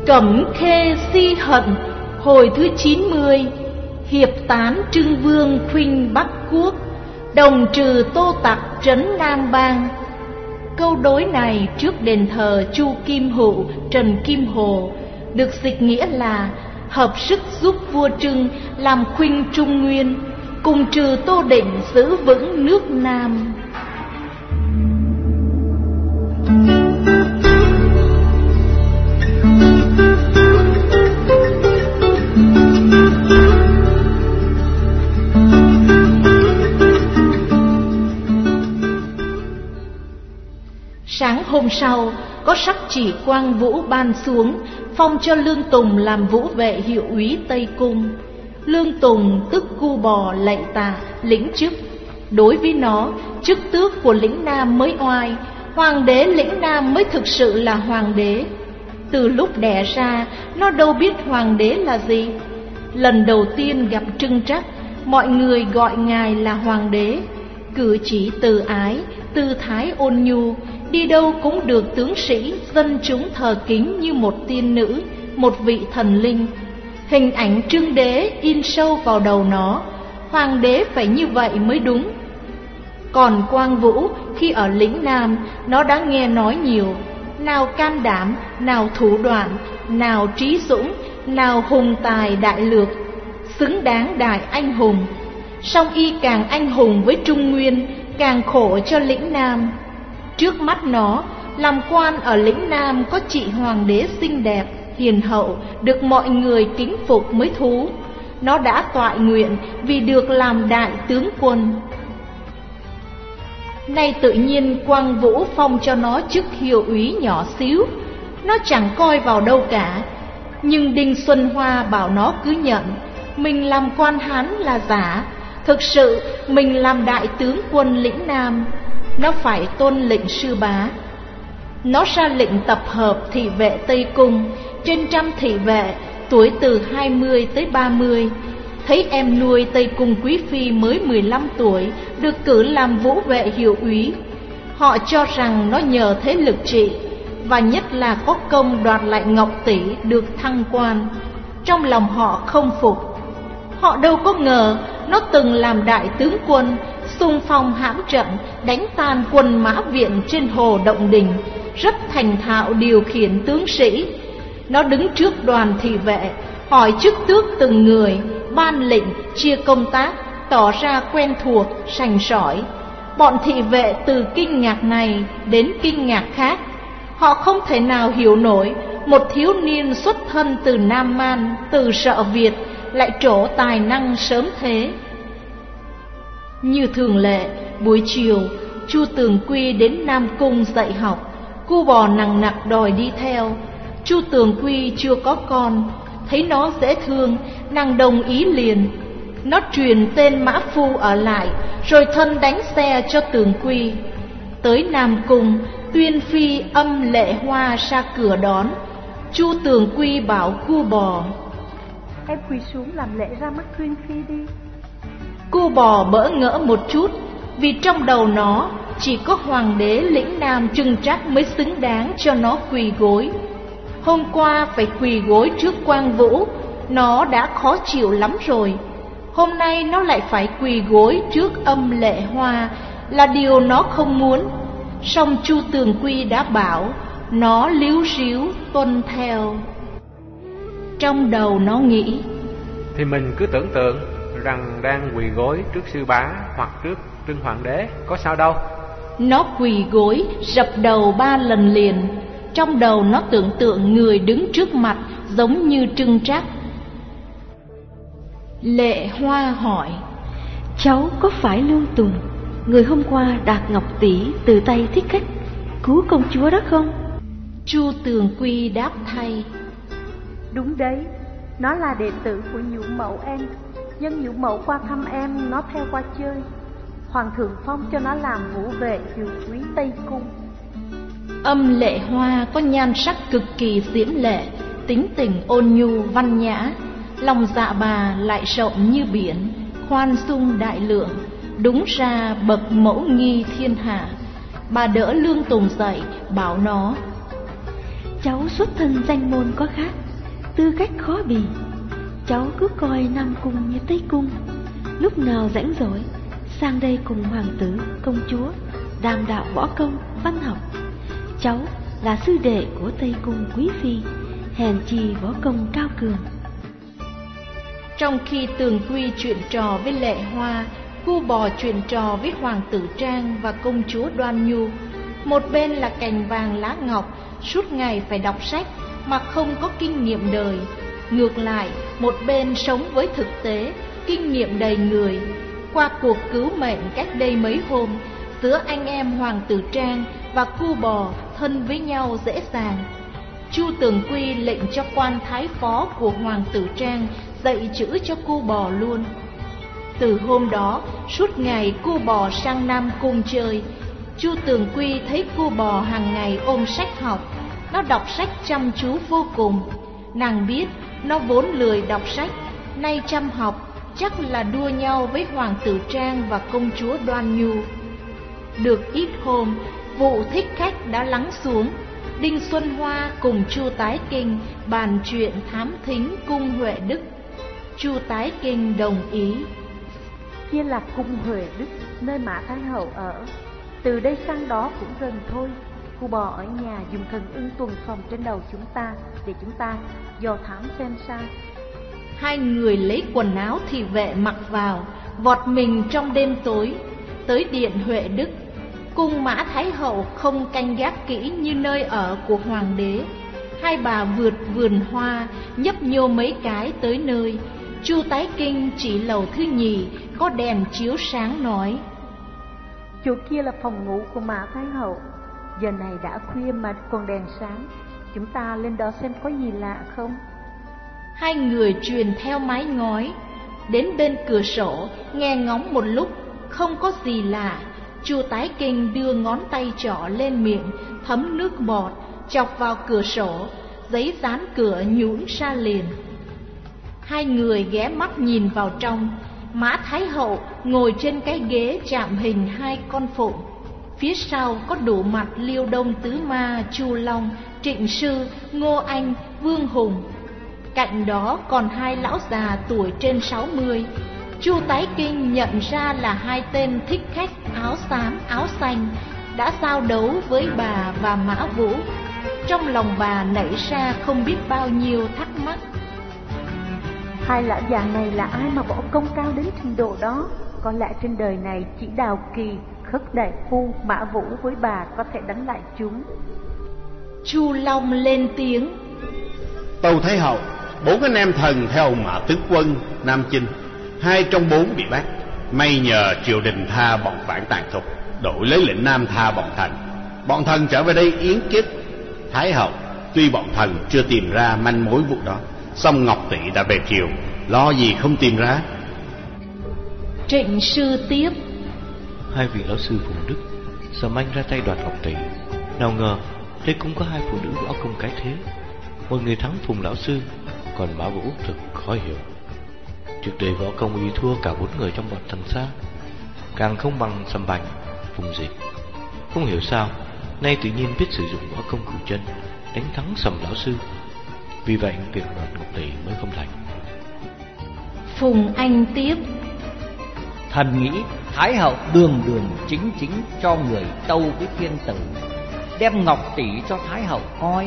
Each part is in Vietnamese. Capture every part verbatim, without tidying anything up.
Cẩm khê si hận, hồi thứ chín mươi. Hiệp tán Trưng Vương khuynh Bắc Quốc, đồng trừ Tô Tặc trấn Nam Bang. Câu đối này trước đền thờ Chu Kim Hụ, Trần Kim Hồ, được dịch nghĩa là hợp sức giúp vua Trưng làm khuynh Trung Nguyên, cùng trừ Tô Định giữ vững nước Nam. Sáng hôm sau, có sắc chỉ Quang Vũ ban xuống, phong cho Lương Tùng làm vũ vệ hiệu úy Tây Cung. Lương Tùng tức Cu Bò lạy tạ lĩnh chức. Đối với nó, chức tước của lĩnh Nam mới oai, hoàng đế lĩnh Nam mới thực sự là hoàng đế. Từ lúc đẻ ra, nó đâu biết hoàng đế là gì. Lần đầu tiên gặp Trưng Trắc, mọi người gọi ngài là hoàng đế. Cử chỉ từ ái, tư thái ôn nhu, đi đâu cũng được tướng sĩ, dân chúng thờ kính như một tiên nữ, một vị thần linh. Hình ảnh Trưng đế in sâu vào đầu nó, hoàng đế phải như vậy mới đúng. Còn Quang Vũ khi ở lĩnh Nam, nó đã nghe nói nhiều, nào can đảm, nào thủ đoạn, nào trí dũng, nào hùng tài đại lược, xứng đáng đại anh hùng. Song y càng anh hùng với Trung Nguyên, càng khổ cho lĩnh Nam. Trước mắt nó, làm quan ở lĩnh Nam có chị hoàng đế xinh đẹp, hiền hậu, được mọi người kính phục mới thú. Nó đã toại nguyện vì được làm đại tướng quân. Nay tự nhiên Quang Vũ phong cho nó chức hiệu úy nhỏ xíu, nó chẳng coi vào đâu cả. Nhưng Đinh Xuân Hoa bảo nó cứ nhận, mình làm quan Hán là giả, thực sự mình làm đại tướng quân lĩnh Nam. Nó phải tôn lệnh sư bá. Nó ra lệnh tập hợp thị vệ Tây Cung, trên trăm thị vệ, tuổi từ hai mươi tới ba mươi. Thấy em nuôi Tây Cung quý phi mới mười lăm tuổi, được cử làm vũ vệ hiệu úy. Họ cho rằng nó nhờ thế lực trị, và nhất là có công đoạt lại Ngọc Tỷ được thăng quan. Trong lòng họ không phục. Họ đâu có ngờ nó từng làm đại tướng quân, xung phong hãm trận, đánh tan quân Mã Viện trên hồ Động Đình, rất thành thạo điều khiển tướng sĩ. Nó đứng trước đoàn thị vệ, hỏi chức tước từng người, ban lệnh, chia công tác, tỏ ra quen thuộc, sành sỏi. Bọn thị vệ từ kinh ngạc này đến kinh ngạc khác. Họ không thể nào hiểu nổi một thiếu niên xuất thân từ Nam Man, từ Sợ Việt, lại trổ tài năng sớm thế. Như thường lệ, buổi chiều, Chu Tường Quy đến Nam Cung dạy học. Cu Bò nằng nặc đòi đi theo. Chu Tường Quy chưa có con, thấy nó dễ thương, nàng đồng ý liền. Nó truyền tên Mã Phu ở lại, rồi thân đánh xe cho Tường Quy. Tới Nam Cung, Tuyên Phi Âm Lệ Hoa ra cửa đón. Chu Tường Quy bảo Cu Bò, em quỳ xuống làm lễ ra mắt Tuyên Phi đi. Cu Bò bỡ ngỡ một chút, vì trong đầu nó chỉ có hoàng đế lĩnh Nam Trưng Trắc mới xứng đáng cho nó quỳ gối. Hôm qua phải quỳ gối trước Quang Vũ, nó đã khó chịu lắm rồi. Hôm nay nó lại phải quỳ gối trước Âm Lệ Hoa, là điều nó không muốn. Song Chu Tường Quy đã bảo, nó líu ríu tuân theo. Trong đầu nó nghĩ, thì mình cứ tưởng tượng rằng đang quỳ gối trước sư bá hoặc trước Trưng Hoàng đế, có sao đâu. Nó quỳ gối dập đầu ba lần liền. Trong đầu nó tưởng tượng người đứng trước mặt giống như Trưng Trắc. Lệ Hoa hỏi, cháu có phải Lương Tùng, người hôm qua đạt Ngọc Tỷ từ tay Thích Khách cứu công chúa đó không? Chu Tường Quy đáp thay, đúng đấy, nó là đệ tử của Nhũ Mẫu em. Nhân Nhũ Mẫu qua thăm em, nó theo qua chơi. Hoàng thượng phong cho nó làm vũ vệ hiệu úy Tây Cung. Âm Lệ Hoa có nhan sắc cực kỳ diễm lệ, tính tình ôn nhu văn nhã, lòng dạ bà lại rộng như biển, khoan dung đại lượng, đúng ra bậc mẫu nghi thiên hạ. Bà đỡ Lương Tùng dậy, bảo nó, Cháu xuất thân danh môn có khác, tư cách khó bì. Cháu cứ coi Nam Cung như Tây Cung, lúc nào rảnh rỗi sang đây cùng hoàng tử, công chúa đàm đạo võ công, văn học. Cháu là sư đệ của Tây Cung quý phi, hèn chi võ công cao cường. Trong khi Tường Quy chuyện trò với Lệ Hoa, Cu Bò chuyện trò với hoàng tử Trang và công chúa Đoan Nhu, một bên là cành vàng lá ngọc, suốt ngày phải đọc sách mà không có kinh nghiệm đời. Ngược lại, một bên sống với thực tế, kinh nghiệm đầy người. Qua cuộc cứu mệnh cách đây mấy hôm, giữa anh em hoàng tử Trang và Cu Bò thân với nhau dễ dàng. Chu Tường Quy lệnh cho quan thái phó của hoàng tử Trang dạy chữ cho Cu Bò luôn. Từ hôm đó, suốt ngày Cu Bò sang Nam Cung chơi. Chu Tường Quy thấy Cu Bò hàng ngày ôm sách học, nó đọc sách chăm chú vô cùng. Nàng biết nó vốn lười đọc sách, nay chăm học, chắc là đua nhau với hoàng tử Trang và công chúa Đoan Nhu. Được ít hôm, vụ thích khách đã lắng xuống. Đinh Xuân Hoa cùng Chu Tái Kinh bàn chuyện thám thính cung Huệ Đức. Chu Tái Kinh đồng ý. Kia là cung Huệ Đức, nơi Mã Thái Hậu ở. Từ đây sang đó cũng gần thôi. Cu Bò ở nhà dùng thần ưng tuần phòng trên đầu chúng ta, để chúng ta dò thám xem sao. Hai người lấy quần áo thị vệ mặc vào, vọt mình trong đêm tối tới điện Huệ Đức. Cung Mã Thái Hậu không canh gác kỹ như nơi ở của hoàng đế. Hai bà vượt vườn hoa, nhấp nhô mấy cái tới nơi. Chu Tái Kinh chỉ lầu thứ nhì, có đèn chiếu sáng nói: Chỗ kia là phòng ngủ của Mã Thái Hậu. Giờ này đã khuya mà còn đèn sáng, chúng ta lên đó xem có gì lạ không. Hai người truyền theo mái ngói, đến bên cửa sổ, nghe ngóng một lúc, không có gì lạ. Chu Tái Kinh đưa ngón tay trỏ lên miệng, thấm nước bọt, chọc vào cửa sổ, giấy dán cửa nhũn ra liền. Hai người ghé mắt nhìn vào trong. Mã Thái Hậu ngồi trên cái ghế chạm hình hai con phụng. Phía sau có đủ mặt Liêu Đông Tứ Ma, Chu Long, Trịnh Sư, Ngô Anh, Vương Hùng. Cạnh đó còn hai lão già tuổi trên sáu mươi. Chu Tái Kinh nhận ra là hai tên thích khách áo xám áo xanh đã giao đấu với bà và Mã Vũ. Trong lòng bà nảy ra không biết bao nhiêu thắc mắc. Hai lão già này là ai mà võ công cao đến trình độ đó? Có lẽ trên đời này chỉ Đào Kỳ, Khất Đại Phu, Mã Vũ với bà có thể đánh lại chúng. Chu Long lên tiếng: Tâu Thái Hậu, bốn anh em thần theo Mã Tướng Quân Nam Chinh, hai trong bốn bị bắt. May nhờ triều đình tha bọn phản tàn thục, đổi lấy lệnh Nam tha bọn thần. Bọn thần trở về đây yến kiết Thái Hậu. Tuy bọn thần chưa tìm ra manh mối vụ đó, song Ngọc Tỷ đã về triều, lo gì không tìm ra. Trịnh Sư tiếp: Hai vị lão sư Phùng Đức, Sầm Anh ra tay đoạt Ngọc Tỷ. Nào ngờ đây cũng có hai phụ nữ võ công cái thế. Một người thắng Phùng lão sư, còn Mã Vũ thật khó hiểu. Trước đây võ công uy thua cả bốn người trong bọn thần xa, càng không bằng Sầm Bành, Phùng Dịch. Không hiểu sao nay tự nhiên biết sử dụng võ công cửu chân đánh thắng Sầm lão sư. Vì vậy việc đoạt Ngọc Tỷ mới không thành. Phùng Anh tiếp: Thần nghĩ Thái Hậu đường đường chính chính cho người tâu với thiên tử, đem Ngọc Tỷ cho Thái Hậu coi.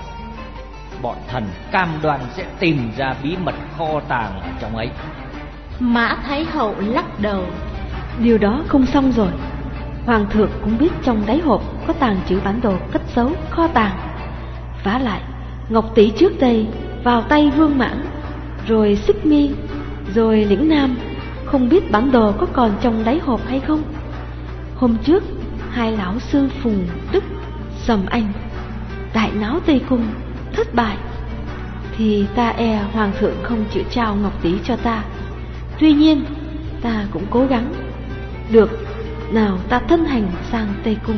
Bọn thần cam đoan sẽ tìm ra bí mật kho tàng ở trong ấy. Mã Thái Hậu lắc đầu: Điều đó không xong rồi. Hoàng thượng cũng biết trong đáy hộp có tàng trữ bản đồ cất giấu kho tàng. Vả lại Ngọc Tỷ trước đây vào tay Vương Mãn, rồi Xích Mi, rồi Lĩnh Nam. Không biết bản đồ có còn trong đáy hộp hay không. Hôm trước hai lão sư Phùng Đức, Sầm Anh đại náo Tây Cung thất bại, thì ta e hoàng thượng không chịu trao Ngọc Tỷ cho ta. Tuy nhiên ta cũng cố gắng. Được, nào ta thân hành sang Tây Cung.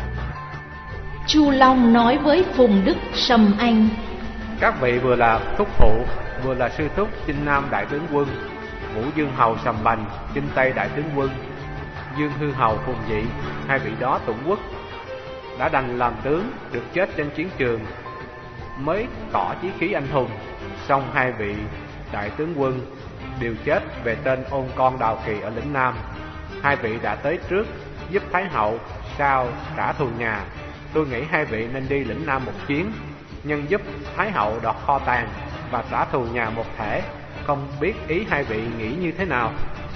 Chu Long nói với Phùng Đức, Sầm Anh: Các vị vừa là thúc phụ, vừa là sư thúc Chinh Nam đại tướng quân, Vũ Dương Hầu Sầm Bành, Chinh Tây đại tướng quân, Dương Hư Hầu Phùng Dị, hai vị đó tụng quốc, đã đành làm tướng, được chết trên chiến trường. mới tỏ chí khí anh hùng. Song hai vị đại tướng quân đều chết về tên ôn con Đào Kỳ ở lĩnh Nam. Hai vị đã tới trước giúp Thái hậu, sau trả thù nhà. Tôi nghĩ hai vị nên đi lĩnh Nam một chuyến, nhân giúp Thái hậu đoạt kho tàng và trả thù nhà một thể. Không biết ý hai vị nghĩ như thế nào?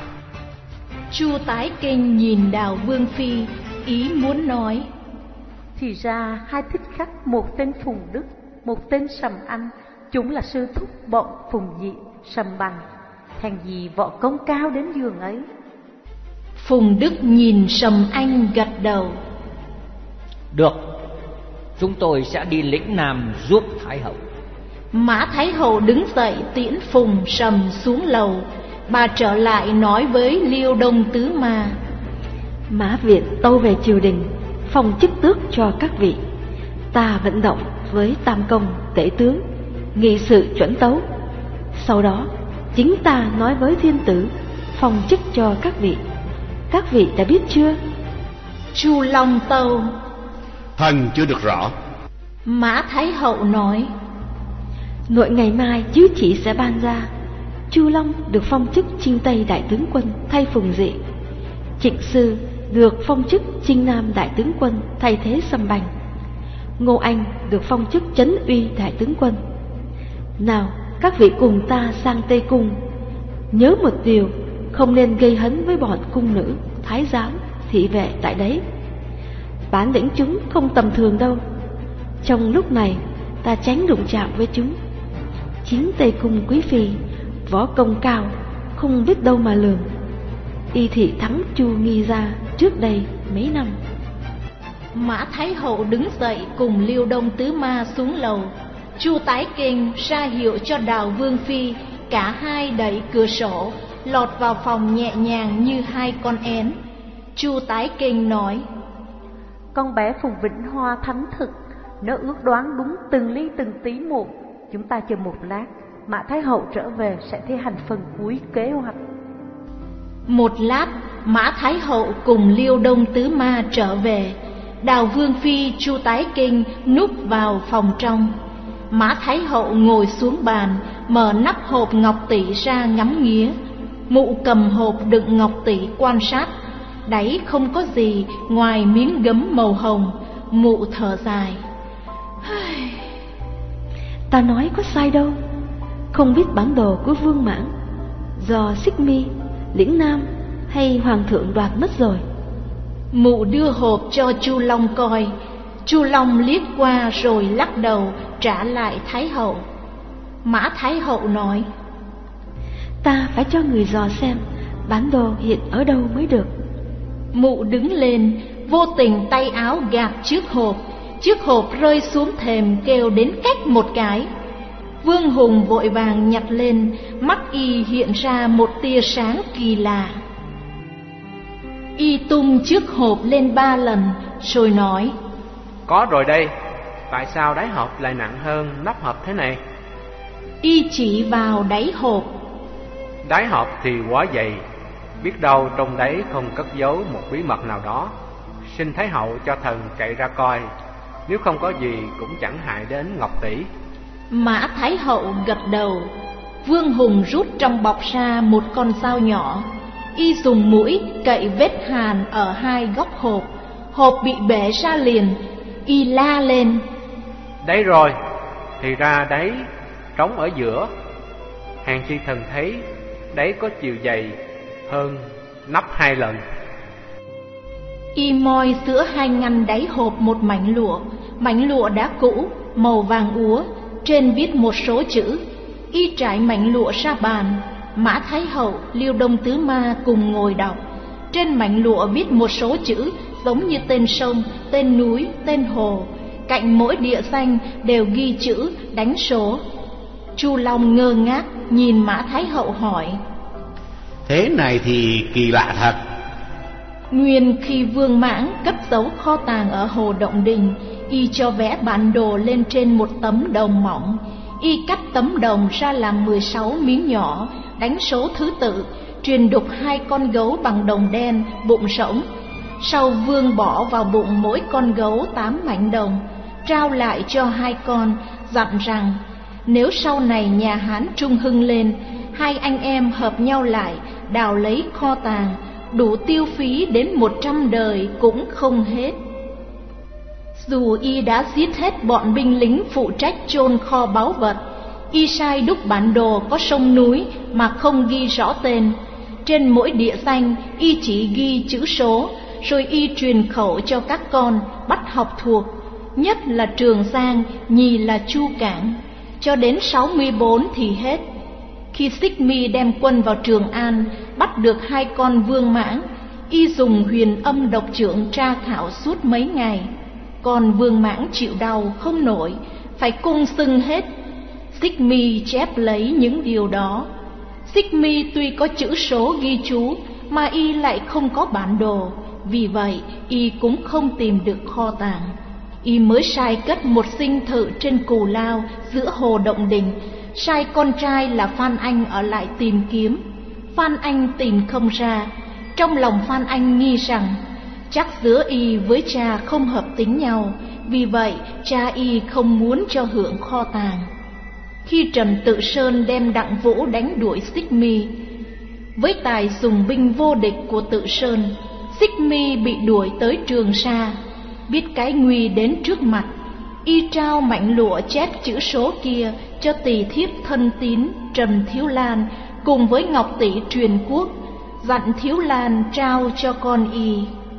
Chu Tái Kinh nhìn Đào Vương Phi, ý muốn nói: Thì ra hai thích khách, một tên Phùng Đức, một tên Sầm Anh, chúng là sư thúc bọn Phùng Dị, Sầm Bành. Thằng gì võ công cao đến giường ấy. Phùng Đức nhìn Sầm Anh gật đầu. Được, chúng tôi sẽ đi lĩnh Nam giúp Thái hậu. Mã Thái hậu đứng dậy tiễn Phùng Sầm xuống lầu. Bà trở lại nói với Liêu Đông Tứ Ma: Mã Viện tâu về triều đình, phong chức tước cho các vị. Ta vận động với Tam Công, Tể tướng, nghị sự chuẩn tấu. Sau đó chính ta nói với thiên tử, phong chức cho các vị. Các vị đã biết chưa? Chu Long tâu: Thần chưa được rõ. Mã Thái hậu nói: Nội ngày mai chiếu chỉ sẽ ban ra. Chu Long được phong chức Chinh Tây đại tướng quân thay Phùng Dị. Trịnh Sư được phong chức Chinh Nam đại tướng quân thay thế Sầm Bành. Ngô Anh được phong chức Trấn Uy đại tướng quân. Nào, các vị cùng ta sang Tây Cung. Nhớ một điều, không nên gây hấn với bọn cung nữ, thái giám, thị vệ tại đấy. Bản lĩnh chúng không tầm thường đâu. Trong lúc này ta tránh đụng chạm với chúng. Chính Tây Cung quý phi võ công cao, không biết đâu mà lường. Y thị thắng Chu Nghi Gia trước đây mấy năm. Mã Thái hậu đứng dậy cùng Liêu Đông Tứ Ma xuống lầu. Chu Tái Kinh ra hiệu cho Đào Vương Phi. Cả hai đẩy cửa sổ lọt vào phòng nhẹ nhàng như hai con én. Chu Tái Kinh nói: Con bé Phùng Vĩnh Hoa thánh thực, nó ước đoán đúng từng ly từng tí một. Chúng ta chờ một lát, Mã Thái hậu trở về sẽ thi hành phần cuối kế hoạch. Một lát, Mã Thái hậu cùng Liêu Đông Tứ Ma trở về. Đào Vương Phi, Chu Tái Kinh núp vào phòng trong. Mã Thái hậu ngồi xuống bàn, mở nắp hộp ngọc tỷ ra ngắm nghía. Mụ cầm hộp đựng ngọc tỷ quan sát. Đáy không có gì ngoài miếng gấm màu hồng. Mụ thở dài: Ta nói có sai đâu. Không biết bản đồ của Vương Mãng do Xích Mi, lĩnh Nam hay Hoàng thượng đoạt mất rồi. Mụ đưa hộp cho Chu Long coi. Chu Long liếc qua rồi lắc đầu trả lại Thái hậu. Mã Thái hậu nói: Ta phải cho người dò xem bản đồ hiện ở đâu mới được. Mụ đứng lên, vô tình tay áo gạt chiếc hộp. Chiếc hộp rơi xuống thềm kêu đến cách một cái. Vương Hùng vội vàng nhặt lên, mắt y hiện ra một tia sáng kỳ lạ. Y tung chiếc hộp lên ba lần rồi nói: Có rồi đây. Tại sao đáy hộp lại nặng hơn nắp hộp thế này? Y chỉ vào đáy hộp. Đáy hộp thì quá dày, biết đâu trong đấy không cất giấu một bí mật nào đó. Xin Thái hậu cho thần chạy ra coi. Nếu không có gì cũng chẳng hại đến ngọc tỷ. Mã Thái hậu gật đầu. Vương Hùng rút trong bọc ra một con dao nhỏ. Y dùng mũi cậy vết hàn ở hai góc hộp. Hộp bị bể ra liền. Y la lên: Đấy rồi. Thì ra đấy trống ở giữa. Hàn chi thần thấy đấy có chiều dày hơn nắp hai lần. Y moi giữa hai ngăn đáy hộp một mảnh lụa. Mảnh lụa đã cũ, màu vàng úa, trên viết một số chữ. Y trải mảnh lụa ra bàn. Mã Thái hậu, Liêu Đông Tứ Ma cùng ngồi đọc. Trên mảnh lụa viết một số chữ giống như tên sông, tên núi, tên hồ. Cạnh mỗi địa danh đều ghi chữ, đánh số. Chu Long ngơ ngác nhìn Mã Thái hậu hỏi: Thế này thì kỳ lạ thật. Nguyên khi Vương Mãng cất giấu kho tàng ở Hồ Động Đình, y cho vẽ bản đồ lên trên một tấm đồng mỏng. Y cắt tấm đồng ra làm mười sáu miếng nhỏ, đánh số thứ tự, truyền đục hai con gấu bằng đồng đen, bụng rỗng. Sau Vương bỏ vào bụng mỗi con gấu tám mảnh đồng. trao lại cho hai con, dặn rằng nếu sau này nhà Hán trung hưng lên, hai anh em hợp nhau lại đào lấy kho tàng, đủ tiêu phí đến một trăm đời cũng không hết. Dù y đã giết hết bọn binh lính phụ trách chôn kho báu vật, y sai đúc bản đồ có sông núi mà không ghi rõ tên. Trên mỗi địa danh y chỉ ghi chữ số, rồi y truyền khẩu cho các con bắt học thuộc, nhất là Trường Giang, nhì là Chu Cảng, cho đến sáu mươi bốn thì hết. Khi Xích Mi đem quân vào Trường An, bắt được hai con Vương Mãng, y dùng huyền âm độc trượng tra khảo suốt mấy ngày. Con Vương Mãng chịu đau không nổi, phải cung xưng hết. Xích Mi chép lấy những điều đó. Xích Mi tuy có chữ số ghi chú, mà y lại không có bản đồ, vì vậy y cũng không tìm được kho tàng. Y mới sai cất một dinh thự trên Cù Lao giữa hồ Động Đình, sai con trai là Phan Anh ở lại tìm kiếm. Phan Anh tìm không ra. Trong lòng Phan Anh nghi rằng chắc giữa y với cha không hợp tính nhau, vì vậy cha y không muốn cho hưởng kho tàng. Khi Trần Tự Sơn đem Đặng Vũ đánh đuổi Xích Mi, với tài dùng binh vô địch của Tự Sơn, Xích Mi bị đuổi tới Trường Sa. Biết cái nguy đến trước mặt, y trao mảnh lụa chép chữ số kia cho tỳ thiếp thân tín Trần Thiếu Lan cùng với ngọc tỷ truyền quốc, dặn Thiếu Lan trao cho con y.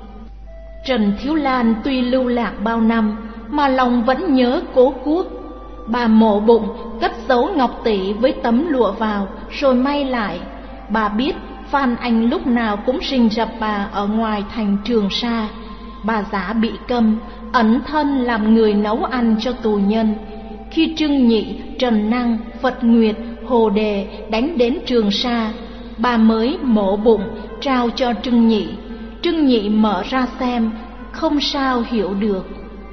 Trần Thiếu Lan tuy lưu lạc bao năm mà lòng vẫn nhớ cố quốc. Bà mổ bụng cất giấu ngọc tỷ với tấm lụa vào rồi may lại. Bà biết Phan Anh lúc nào cũng rình rập bà ở ngoài thành Trường Sa. Bà giả bị câm, ẩn thân làm người nấu ăn cho tù nhân. Khi Trưng Nhị, Trần Năng, Phật Nguyệt, Hồ Đề đánh đến Trường Sa, bà mới mổ bụng trao cho Trưng Nhị. Trưng Nhị mở ra xem, không sao hiểu được.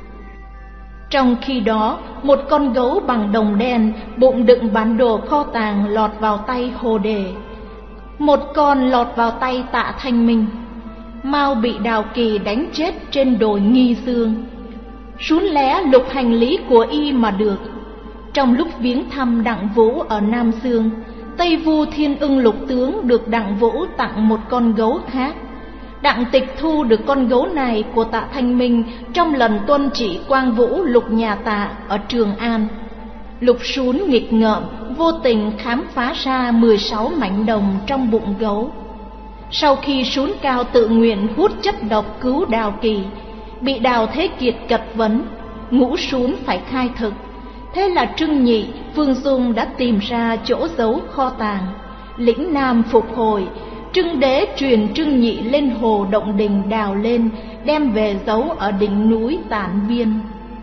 Trong khi đó, một con gấu bằng đồng đen, bụng đựng bản đồ kho tàng lọt vào tay Hồ Đề. Một con lọt vào tay Tạ Thanh Minh. Mao bị Đào Kỳ đánh chết trên đồi Nghi Dương. Rún lé lục hành lý của y mà được. Trong lúc viếng thăm Đặng Vũ ở Nam Dương, Tây Vu Thiên Ưng lục tướng được Đặng Vũ tặng một con gấu khác. Đặng Tịch thu được con gấu này của Tạ Thanh Minh trong lần tuân chỉ Quang Vũ lục nhà Tạ ở Trường An. Lục Sún nghịch ngợm, vô tình khám phá ra mười sáu mảnh đồng trong bụng gấu. Sau khi Sún Cao tự nguyện hút chất độc cứu Đào Kỳ, bị Đào Thế Kiệt cật vấn, Ngũ Sún phải khai thực. Thế là Trưng Nhị, Phương Dung đã tìm ra chỗ giấu kho tàng. Lĩnh Nam phục hồi, Trưng Đế truyền Trưng Nhị lên hồ Động Đình đào lên, đem về giấu ở đỉnh núi Tản Viên.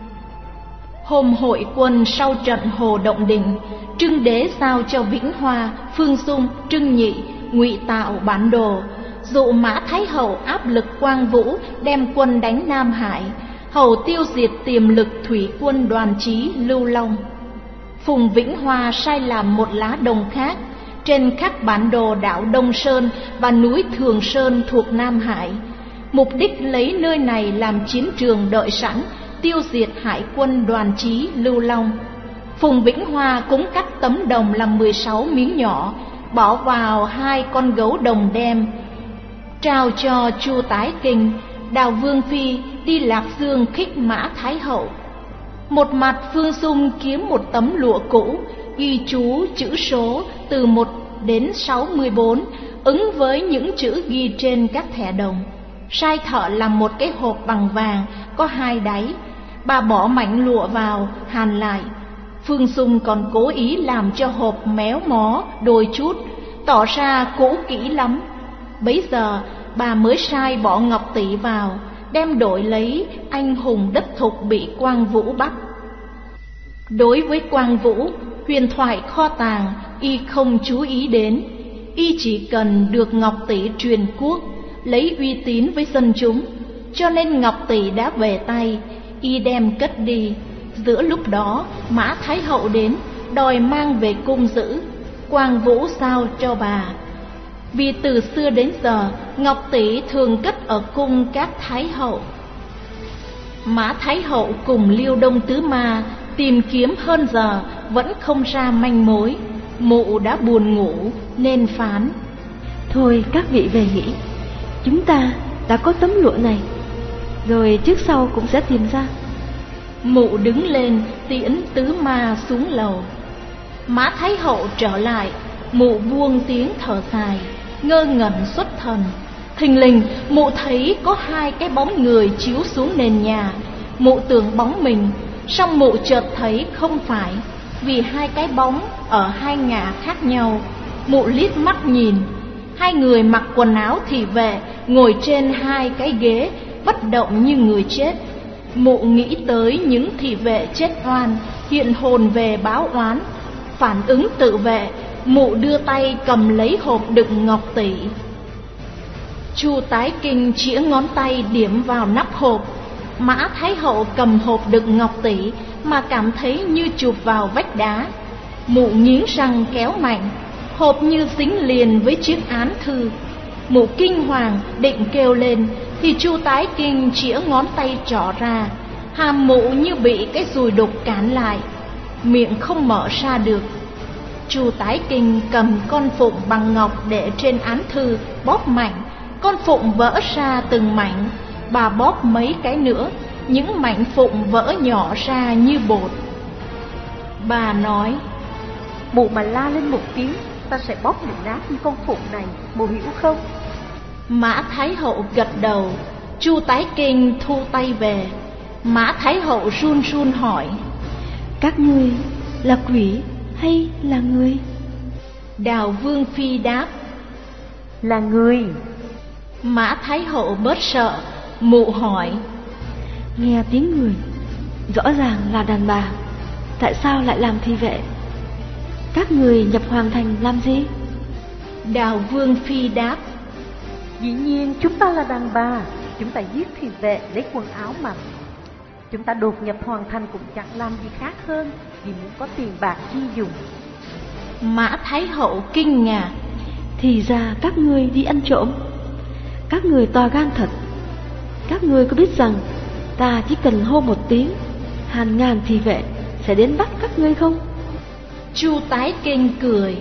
Hôm hội quân sau trận hồ Động Đình, Trưng Đế giao cho Vĩnh Hoa, Phương Dung, Trưng Nhị ngụy tạo bản đồ, dụ Mã Thái Hậu áp lực Quang Vũ đem quân đánh Nam Hải, hầu tiêu diệt tiềm lực thủy quân Đoàn Chí Lưu Long. Phùng Vĩnh Hoa sai làm một lá đồng khác, trên khắc bản đồ đảo Đông Sơn và núi Thường Sơn thuộc Nam Hải, mục đích lấy nơi này làm chiến trường đợi sẵn tiêu diệt hải quân Đoàn Chí Lưu Long. Phùng Vĩnh Hoa cũng cắt tấm đồng làm mười sáu miếng nhỏ, bỏ vào hai con gấu đồng đem, trao cho Chu Tái Kinh, Đào Vương Phi đi Lạc Dương khích Mã Thái Hậu. Một mặt Phương Dung kiếm một tấm lụa cũ, ghi chú chữ số từ một đến sáu mươi bốn, ứng với những chữ ghi trên các thẻ đồng. Sai thợ làm một cái hộp bằng vàng có hai đáy. Bà bỏ mảnh lụa vào, hàn lại. Phương Dung còn cố ý làm cho hộp méo mó đôi chút, tỏ ra cũ kỹ lắm. Bấy giờ bà mới sai bỏ ngọc tỷ vào, đem đổi lấy anh hùng đất Thục bị Quang Vũ bắt. Đối với Quang Vũ, huyền thoại kho tàng y không chú ý đến. Y chỉ cần được ngọc tỷ truyền quốc, lấy uy tín với dân chúng, cho nên ngọc tỷ đã về tay, y đem cất đi. Giữa lúc đó Mã Thái Hậu đến, đòi mang về cung giữ. Quang Vũ giao cho bà. Vì từ xưa đến giờ ngọc tỷ thường cất ở cung các thái hậu. Mã Thái Hậu cùng Liêu Đông Tứ Ma tìm kiếm hơn giờ vẫn không ra manh mối. Mụ đã buồn ngủ nên phán: Thôi các vị về nghỉ, chúng ta đã có tấm lụa này, rồi trước sau cũng sẽ tìm ra. Mụ đứng lên tiễn Tứ Ma xuống lầu. Mã Thái Hậu trở lại, mụ buông tiếng thở dài, ngơ ngẩn xuất thần. Thình lình mụ thấy có hai cái bóng người chiếu xuống nền nhà. Mụ tưởng bóng mình, song mụ chợt thấy không phải, vì hai cái bóng ở hai ngả khác nhau. Mụ liếc mắt nhìn, hai người mặc quần áo thị vệ ngồi trên hai cái ghế bất động như người chết. Mụ nghĩ tới những thị vệ chết oan hiện hồn về báo oán. Phản ứng tự vệ, mụ đưa tay cầm lấy hộp đựng ngọc tỷ. Chu Tái Kinh chĩa ngón tay điểm vào nắp hộp. Mã Thái Hậu cầm hộp đựng ngọc tỷ mà cảm thấy như chụp vào vách đá. Mụ nghiến răng kéo mạnh, hộp như dính liền với chiếc án thư. Mụ kinh hoàng định kêu lên thì Chu Tái Kinh chĩa ngón tay trỏ ra. Hàm mụ như bị cái dùi đục cản lại, miệng không mở ra được. Chu Tái Kinh cầm con phụng bằng ngọc để trên án thư, bóp mạnh. Con phụng vỡ ra từng mảnh. Bà bóp mấy cái nữa, những mảnh phụng vỡ nhỏ ra như bột. Bà nói: Mụ mà la lên một tiếng, ta sẽ bóp mụ nát như con phụng này, mụ hiểu không? Mã Thái Hậu gật đầu. Chu Tái Kinh thu tay về. Mã Thái Hậu run run hỏi: Các ngươi là quỷ hay là người? Đào Vương Phi đáp: Là người. Mã Thái Hậu bớt sợ. Mụ hỏi: Nghe tiếng người, rõ ràng là đàn bà, tại sao lại làm thị vệ? Các người nhập hoàng thành làm gì? Đào Vương Phi đáp: Dĩ nhiên chúng ta là đàn bà, chúng ta giết thị vệ lấy quần áo mặc. Chúng ta đột nhập hoàng thành cũng chẳng làm gì khác hơn vì muốn có tiền bạc chi dùng. Mã Thái Hậu kinh ngạc: Thì ra các ngươi đi ăn trộm. Các người to gan thật. Các ngươi có biết rằng ta chỉ cần hô một tiếng, hàng ngàn thị vệ sẽ đến bắt các ngươi không? Chu Tái Kinh cười: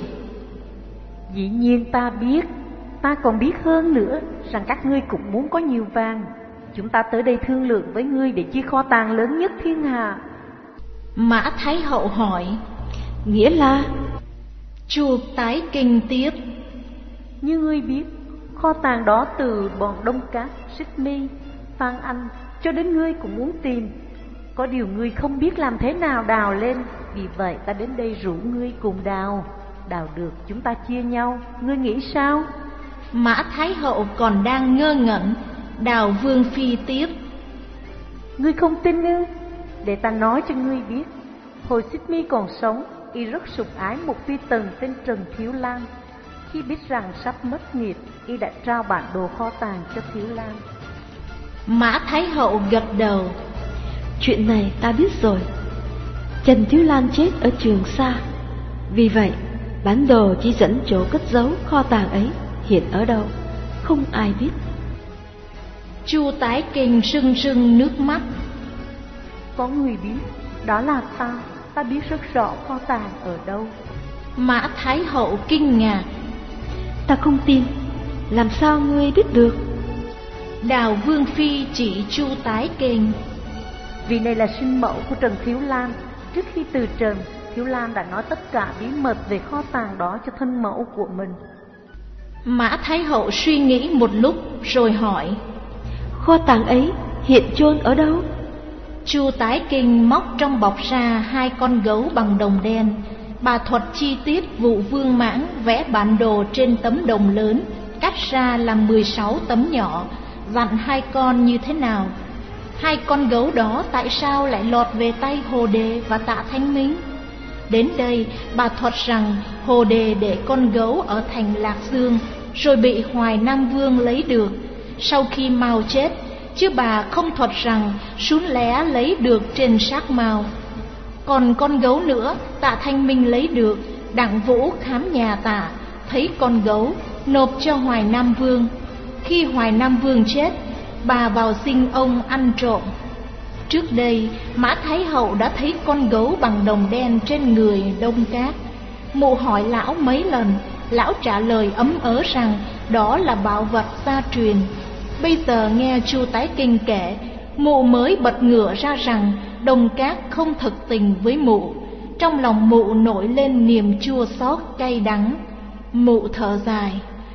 Dĩ nhiên ta biết. Ta còn biết hơn nữa rằng các ngươi cũng muốn có nhiều vàng. Chúng ta tới đây thương lượng với ngươi để chia kho tàng lớn nhất thiên hạ. Mã Thái Hậu hỏi: Nghĩa là? Chu Tái Kinh tiếp: Như ngươi biết, kho tàng đó từ bọn Đông Cát, Xích Mi, Phan Anh cho đến ngươi cũng muốn tìm. Có điều ngươi không biết làm thế nào đào lên, vì vậy ta đến đây rủ ngươi cùng đào. Đào được chúng ta chia nhau, ngươi nghĩ sao? Mã Thái Hậu còn đang ngơ ngẩn. Đào Vương Phi tiếp: Ngươi không tin ư? Để ta nói cho ngươi biết. Hồi Xích Mi còn sống, y rất sủng ái một phi tần tên Trần Thiếu Lan. Khi biết rằng sắp mất nghiệp, y đã trao bản đồ kho tàng cho Thiếu Lan. Mã Thái Hậu gật đầu: Chuyện này ta biết rồi. Trần Thiếu Lan chết ở Trường Sa, vì vậy bản đồ chỉ dẫn chỗ cất giấu kho tàng ấy hiện ở đâu, không ai biết. Chu Tái Kinh rưng rưng nước mắt: Có người biết, đó là ta. Ta biết rất rõ kho tàng ở đâu. Mã Thái Hậu kinh ngạc: Ta không tin. Làm sao ngươi biết được? Đào Vương Phi chỉ Chu Tái Kinh: Vì này là sinh mẫu của Trần Thiếu Lan. Trước khi từ trần, Thiếu Lan đã nói tất cả bí mật về kho tàng đó cho thân mẫu của mình. Mã Thái Hậu suy nghĩ một lúc rồi hỏi: Kho tàng ấy hiện chôn ở đâu? Chu Tái Kinh móc trong bọc ra hai con gấu bằng đồng đen. Bà thuật chi tiết vụ Vương Mãng vẽ bản đồ trên tấm đồng lớn, cắt ra làm mười sáu tấm nhỏ, dặn hai con như thế nào. Hai con gấu đó tại sao lại lọt về tay Hồ Đề và Tạ Thanh Minh? Đến đây bà thuật rằng Hồ Đề để con gấu ở thành Lạc Dương, rồi bị Hoài Nam Vương lấy được sau khi Mao chết, chứ bà không thuật rằng Sún Lé lấy được trên xác Mao. Còn con gấu nữa Tạ Thanh Minh lấy được, Đặng Vũ khám nhà Tạ, thấy con gấu, nộp cho Hoài Nam Vương. Khi Hoài Nam Vương chết, bà vào sinh ông ăn trộm. Trước đây, Mã Thái Hậu đã thấy con gấu bằng đồng đen trên người Đông Cát. Mụ hỏi lão mấy lần, lão trả lời ấm ớ rằng đó là bảo vật gia truyền. Bây giờ nghe Chu Tái Kinh kể, mụ mới bật ngửa ra rằng Đông Cát không thực tình với mụ. Trong lòng mụ nổi lên niềm chua xót cay đắng. Mụ thở dài: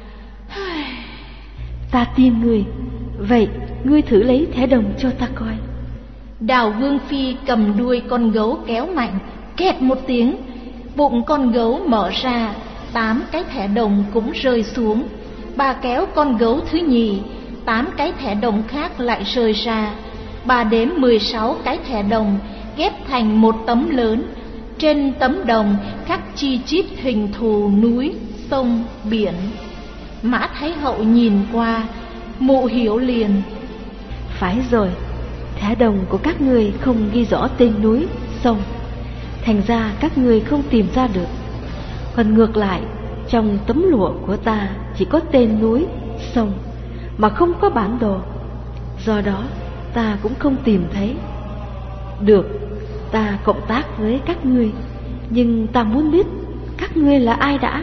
Ta tin ngươi, vậy ngươi thử lấy thẻ đồng cho ta coi. Đào Vương Phi cầm đuôi con gấu kéo mạnh, kẹt một tiếng, bụng con gấu mở ra, tám cái thẻ đồng cũng rơi xuống. Bà kéo con gấu thứ nhì, tám cái thẻ đồng khác lại rơi ra. Bà đếm mười sáu cái thẻ đồng ghép thành một tấm lớn. Trên tấm đồng khắc chi chít hình thù núi, sông, biển. Mã Thái Hậu nhìn qua, mụ hiểu liền. Phải rồi, thẻ đồng của các ngươi không ghi rõ tên núi, sông, thành ra các ngươi không tìm ra được. Còn ngược lại, trong tấm lụa của ta chỉ có tên núi, sông, mà không có bản đồ. Do đó ta cũng không tìm thấy. Được, ta cộng tác với các ngươi, nhưng ta muốn biết các ngươi là ai đã.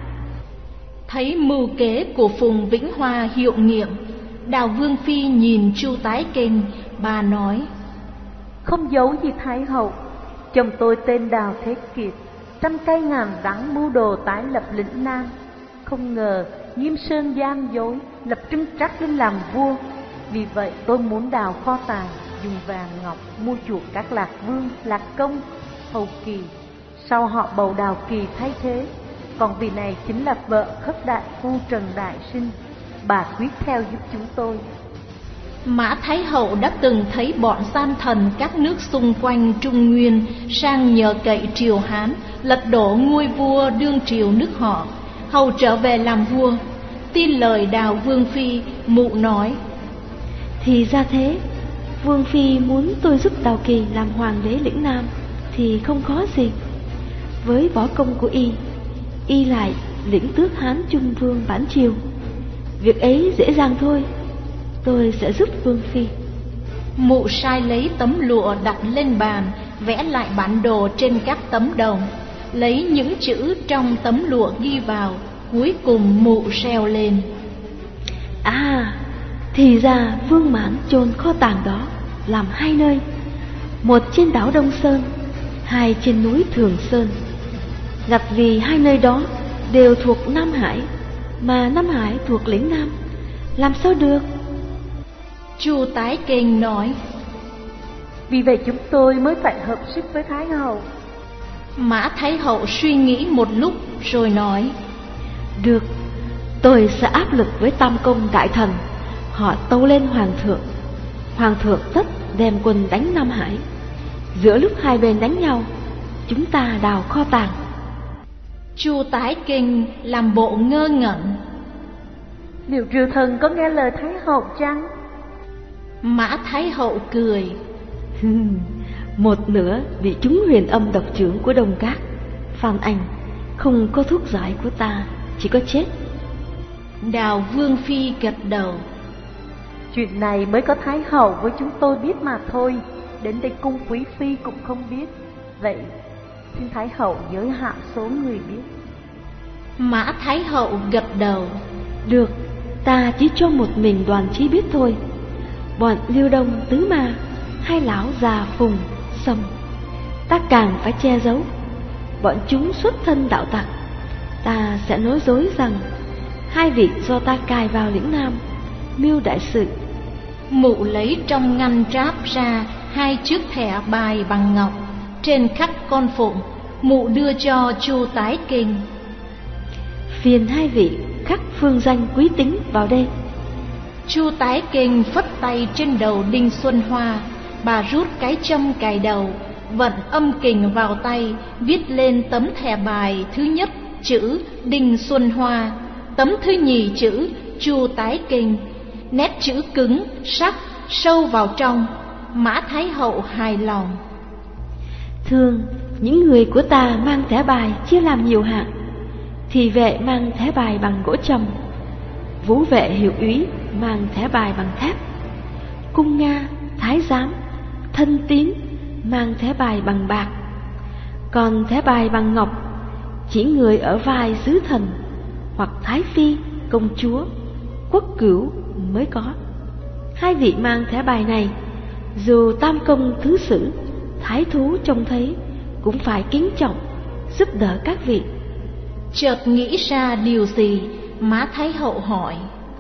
Thấy mưu kế của Phùng Vĩnh Hoa hiệu nghiệm, Đào Vương Phi nhìn Chu Tái Kinh, bà nói: Không giấu gì Thái Hậu, chồng tôi tên Đào Thế Kiệt, trăm cây ngàn đắng mưu đồ tái lập lĩnh Nam. Không ngờ Nghiêm Sơn gian dối, lập Trưng Trắc lên làm vua. Vì vậy tôi muốn đào kho tàng, dùng vàng ngọc mua chuộc các Lạc Vương, Lạc Công, Hầu Kỳ, sau họ bầu Đào Kỳ thay thế. Còn vị này chính là vợ Khất Đại Phu Trần Đại Sinh, bà quyết theo giúp chúng tôi. Mã Thái Hậu đã từng thấy bọn gian thần các nước xung quanh Trung Nguyên sang nhờ cậy triều Hán lật đổ ngôi vua đương triều nước họ, hầu trở về làm vua. Tin lời Đào Vương Phi, mụ nói: Thì ra thế, Vương Phi muốn tôi giúp Đào Kỳ làm hoàng đế lĩnh Nam thì không khó gì. Với võ công của y, y lại lĩnh tước Hán Trung Vương bản triều, việc ấy dễ dàng thôi. Tôi sẽ giúp Vương Phi. Mụ sai lấy tấm lụa đặt lên bàn, vẽ lại bản đồ trên các tấm đồng, lấy những chữ trong tấm lụa ghi vào. Cuối cùng mụ reo lên: À, thì ra Vương Mãn chôn kho tàng đó làm hai nơi, một trên đảo Đông Sơn, hai trên núi Thường Sơn. Ngặt vì hai nơi đó đều thuộc Nam Hải, mà Nam Hải thuộc lĩnh Nam, làm sao được? Chu Tái Kinh nói: Vì vậy chúng tôi mới phải hợp sức với Thái Hậu. Mã Thái Hậu suy nghĩ một lúc rồi nói: Được, tôi sẽ áp lực với Tam Công đại thần, họ tâu lên Hoàng thượng. Hoàng thượng tất đem quân đánh Nam Hải. Giữa lúc hai bên đánh nhau, chúng ta đào kho tàng. Chu Tái Kinh làm bộ ngơ ngẩn: Liệu triều thần có nghe lời Thái Hậu chăng? Mã Thái Hậu cười: Một nửa bị trúng huyền âm độc trưởng của Đông Cát, Phan Anh, không có thuốc giải của ta, chỉ có chết. Đào Vương Phi gật đầu: Chuyện này mới có Thái Hậu với chúng tôi biết mà thôi. Đến đây cung quý phi cũng không biết. Vậy xin Thái Hậu giới hạn số người biết. Mã Thái Hậu gật đầu: Được, ta chỉ cho một mình Đoàn Chí biết thôi. Bọn Liêu Đông Tứ Ma, hai lão già Phùng, Sầm, ta càng phải che giấu. Bọn chúng xuất thân đạo tặc, ta sẽ nói dối rằng hai vị do ta cài vào lĩnh Nam, mưu đại sự. Mụ lấy trong ngăn tráp ra hai chiếc thẻ bài bằng ngọc, trên khắc con phụng. Mụ đưa cho Chu Tái Kinh: Phiền hai vị khắc phương danh quý tính vào đây. Chu Tái Kinh phất tay trên đầu Đinh Xuân Hoa. Bà rút cái châm cài đầu, vận âm kình vào tay, viết lên tấm thẻ bài thứ nhất chữ Đinh Xuân Hoa, tấm thứ nhì chữ Chu Tái Kinh. Nét chữ cứng, sắc, sâu vào trong. Mã Thái Hậu hài lòng: Thường những người của ta mang thẻ bài chia làm nhiều hạng. Thị vệ mang thẻ bài bằng gỗ trầm, vũ vệ hiệu úy mang thẻ bài bằng thép, cung Nga, thái giám, thân tín mang thẻ bài bằng bạc, còn thẻ bài bằng ngọc chỉ người ở vai sứ thần hoặc thái phi, công chúa, quốc cửu mới có. Hai vị mang thẻ bài này, dù tam công thứ sử, thái thú trông thấy cũng phải kính trọng giúp đỡ các vị. Chợt nghĩ ra điều gì, Mã Thái Hậu hỏi: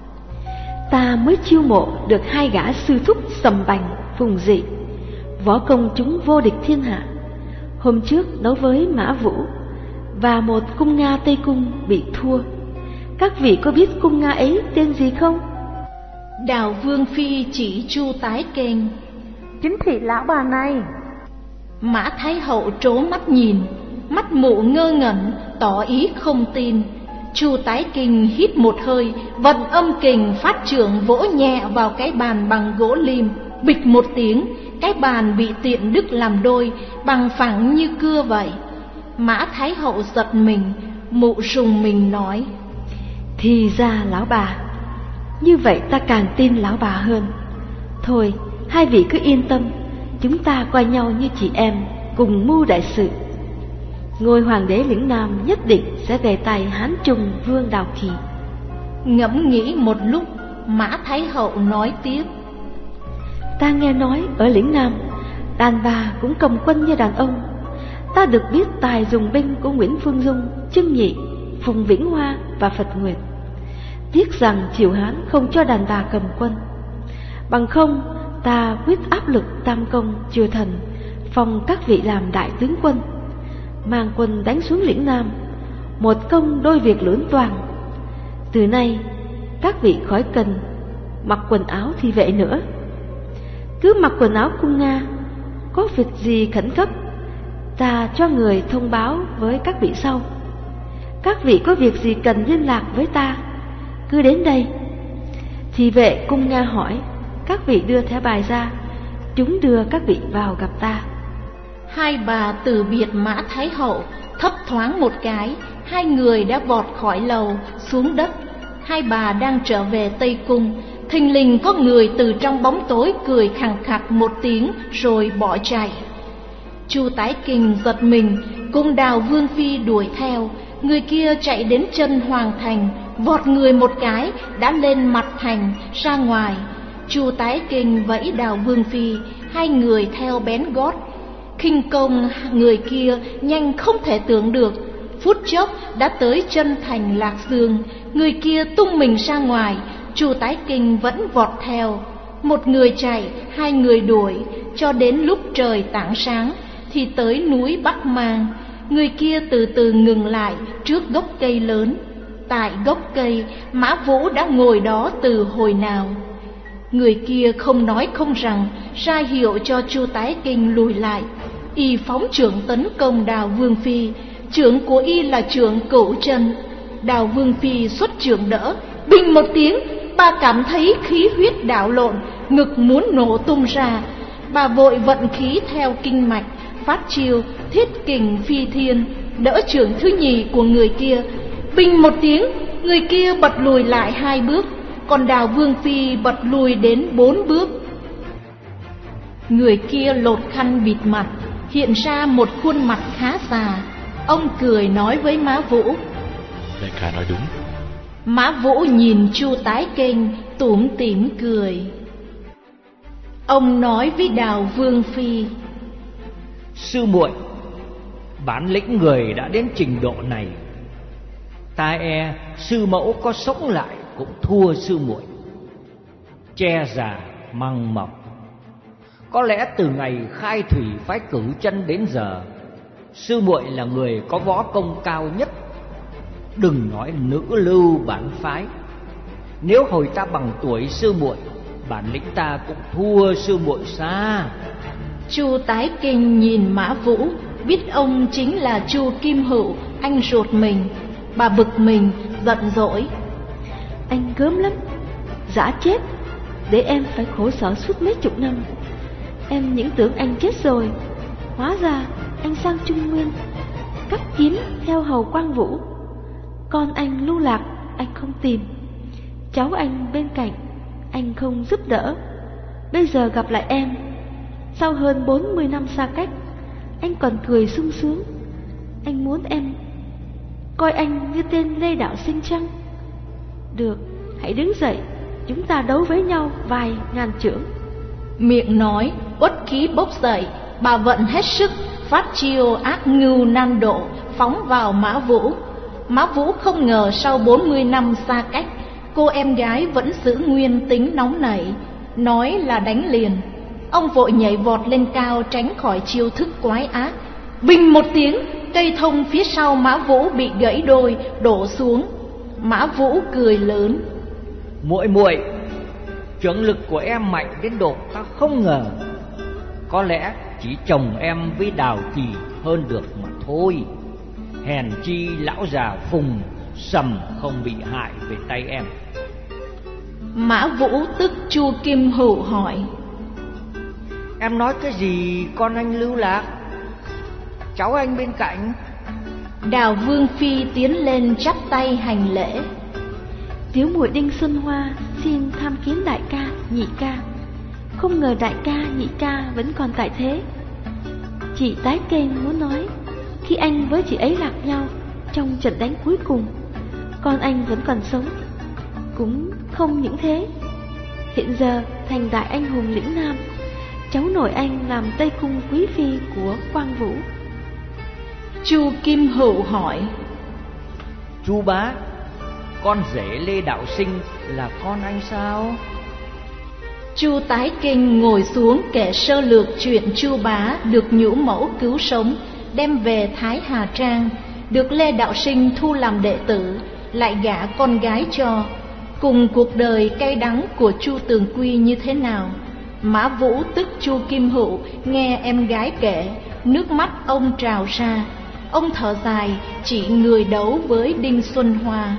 Ta mới chiêu mộ được hai gã sư thúc Sầm Bành, Phùng Dị, võ công chúng vô địch thiên hạ. Hôm trước đấu với Mã Vũ và một cung Nga Tây Cung bị thua. Các vị có biết cung Nga ấy tên gì không? Đào Vương Phi chỉ Chu Tái Kênh. Chính thị lão bà này. Mã Thái Hậu trố mắt nhìn, mắt mụ ngơ ngẩn, tỏ ý không tin. Chu Tái Kênh hít một hơi, vận âm kình phát trưởng vỗ nhẹ vào cái bàn bằng gỗ lim. Bịch một tiếng, cái bàn bị tiện đứt làm đôi, bằng phẳng như cưa vậy. Mã Thái Hậu giật mình, mụ rùng mình nói: Thì ra lão bà. Như vậy ta càng tin lão bà hơn. Thôi, hai vị cứ yên tâm, chúng ta coi nhau như chị em, cùng mưu đại sự. Ngôi hoàng đế lĩnh Nam nhất định sẽ về tay Hán Trung Vương Đào Kỳ. Ngẫm nghĩ một lúc, Mã Thái Hậu nói tiếp: Ta nghe nói ở lĩnh Nam, đàn bà cũng cầm quân như đàn ông. Ta được biết tài dùng binh của Nguyễn Phương Dung, Trương Nhị, Phùng Vĩnh Hoa và Phật Nguyệt. Tiếc rằng triều Hán không cho đàn bà cầm quân. Bằng không, ta quyết áp lực tam công triều thần, phong các vị làm đại tướng quân, mang quân đánh xuống lĩnh Nam, một công đôi việc lưỡng toàn. Từ nay, các vị khỏi cần mặc quần áo thị vệ nữa, cứ mặc quần áo cung Nga. Có việc gì khẩn cấp, ta cho người thông báo với các vị sau. Các vị có việc gì cần liên lạc với ta, cứ đến đây. Thị vệ cung Nga hỏi, các vị đưa thẻ bài ra, chúng đưa các vị vào gặp ta. Hai bà từ biệt Mã Thái Hậu, thấp thoáng một cái, hai người đã vọt khỏi lầu xuống đất. Hai bà đang trở về Tây Cung, thình lình có người từ trong bóng tối cười khằng khặc một tiếng rồi bỏ chạy. Chu Tái Kình giật mình, cùng Đào Vương Phi đuổi theo. Người kia chạy đến chân Hoàng Thành, vọt người một cái đã lên mặt thành ra ngoài. Chu Tái Kình vẫy Đào Vương Phi, hai người theo bén gót. Khinh công người kia nhanh không thể tưởng được, phút chốc đã tới chân thành Lạc Dương. Người kia tung mình ra ngoài, Chu Tái Kình vẫn vọt theo. Một người chạy, hai người đuổi, cho đến lúc trời tảng sáng thì tới núi Bắc Mang. Người kia từ từ ngừng lại trước gốc cây lớn. Tại gốc cây, Mã Vũ đã ngồi đó từ hồi nào. Người kia không nói không rằng, ra hiệu cho Chu Tái Kình lùi lại. Y phóng trưởng tấn công Đào Vương Phi. Trưởng của y là trưởng Cửu Chân. Đào Vương Phi xuất trưởng đỡ, bình một tiếng, bà cảm thấy khí huyết đảo lộn, ngực muốn nổ tung ra. Bà vội vận khí theo kinh mạch, phát chiêu Thiết Kình Phi Thiên, đỡ trưởng thứ nhì của người kia. Bình một tiếng, người kia bật lùi lại hai bước, còn Đào Vương Phi bật lùi đến bốn bước. Người kia lột khăn bịt mặt, hiện ra một khuôn mặt khá già. Ông cười nói với Mã Vũ: Đại ca nói đúng. Mã Vũ nhìn Chu Tái Kênh tủm tỉm cười. Ông nói với Đào Vương Phi: Sư muội, bản lĩnh người đã đến trình độ này, ta e sư mẫu có sống lại cũng thua sư muội. Che già măng mọc, có lẽ từ ngày khai thủy phái Cửu Chân đến giờ, sư muội là người có võ công cao nhất. Đừng nói nữ lưu bản phái, nếu hồi ta bằng tuổi sư muội, bản lĩnh ta cũng thua sư muội xa. Chu Tái Kình nhìn Mã Vũ, biết ông chính là Chu Kim Hữu, anh ruột mình. Bà bực mình, giận dỗi: Anh gớm lắm, dã chết, để em phải khổ sở suốt mấy chục năm. Em những tưởng anh chết rồi, hóa ra anh sang Trung Nguyên, cắt kiếm theo hầu Quang Vũ. Con anh lưu lạc, anh không tìm. Cháu anh bên cạnh, anh không giúp đỡ. Bây giờ gặp lại em, sau hơn bốn mươi năm xa cách, anh còn cười sung sướng. Anh muốn em coi anh như tên Lê Đạo Sinh chăng? Được, hãy đứng dậy, chúng ta đấu với nhau vài ngàn chưởng. Miệng nói, uất khí bốc dậy, bà vận hết sức, phát chiêu ác ngưu nan độ, phóng vào Mã Vũ. Mã Vũ không ngờ sau bốn mươi năm xa cách, cô em gái vẫn giữ nguyên tính nóng nảy, nói là đánh liền. Ông vội nhảy vọt lên cao tránh khỏi chiêu thức quái ác. Bình một tiếng, cây thông phía sau Mã Vũ bị gãy đôi, đổ xuống. Mã Vũ cười lớn. Muội muội, chưởng lực của em mạnh đến độ ta không ngờ. Có lẽ chỉ chồng em với Đào Kỳ hơn được mà thôi. Hèn chi lão già Phùng Sầm không bị hại về tay em. Mã Vũ tức Chu Kim Hữu hỏi. Em nói cái gì con anh Lưu Lạc? Cháu anh bên cạnh. Đào Vương Phi tiến lên chắp tay hành lễ. Tiểu muội Đinh Xuân Hoa xin tham kiến đại ca, nhị ca. Không ngờ đại ca, nhị ca vẫn còn tại thế. Chị tái kênh muốn nói, khi anh với chị ấy lạc nhau trong trận đánh cuối cùng, con anh vẫn còn sống. Cũng không những thế, hiện giờ thành đại anh hùng lĩnh Nam, cháu nội anh làm Tây Cung quý phi của Quang Vũ. Chu Kim Hữu hỏi. Chu bá, con rể Lê Đạo Sinh là con anh sao? Chu Tái Kinh ngồi xuống kể sơ lược chuyện Chu bá được nhũ mẫu cứu sống, đem về Thái Hà Trang, được Lê Đạo Sinh thu làm đệ tử, lại gả con gái cho, cùng cuộc đời cay đắng của Chu Tường Quy như thế nào. Mã Vũ tức Chu Kim Hữu nghe em gái kể, nước mắt ông trào ra. Ông thở dài, chỉ người đấu với Đinh Xuân Hoa.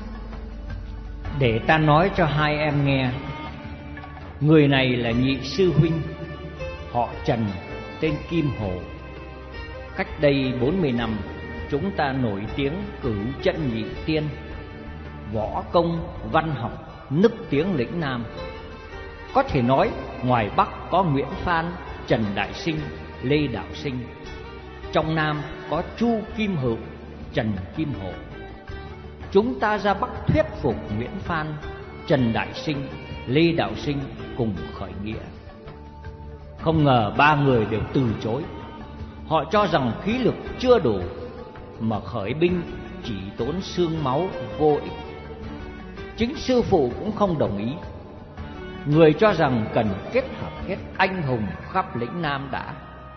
Để ta nói cho hai em nghe. Người này là nhị sư huynh, họ Trần, tên Kim Hồ. Cách đây bốn mươi năm, chúng ta nổi tiếng cửu chân nhị tiên, võ công, văn học, nức tiếng lĩnh Nam. Có thể nói ngoài Bắc có Nguyễn Phan, Trần Đại Sinh, Lê Đạo Sinh. Trong Nam có Chu Kim Hữu, Trần Kim Hồ. Chúng ta ra Bắc thuyết phục Nguyễn Phan, Trần Đại Sinh, Lê Đạo Sinh cùng khởi nghĩa. Không ngờ ba người đều từ chối. Họ cho rằng khí lực chưa đủ, mà khởi binh chỉ tốn xương máu vô ích. Chính sư phụ cũng không đồng ý. Người cho rằng cần kết hợp hết anh hùng khắp lĩnh Nam đã.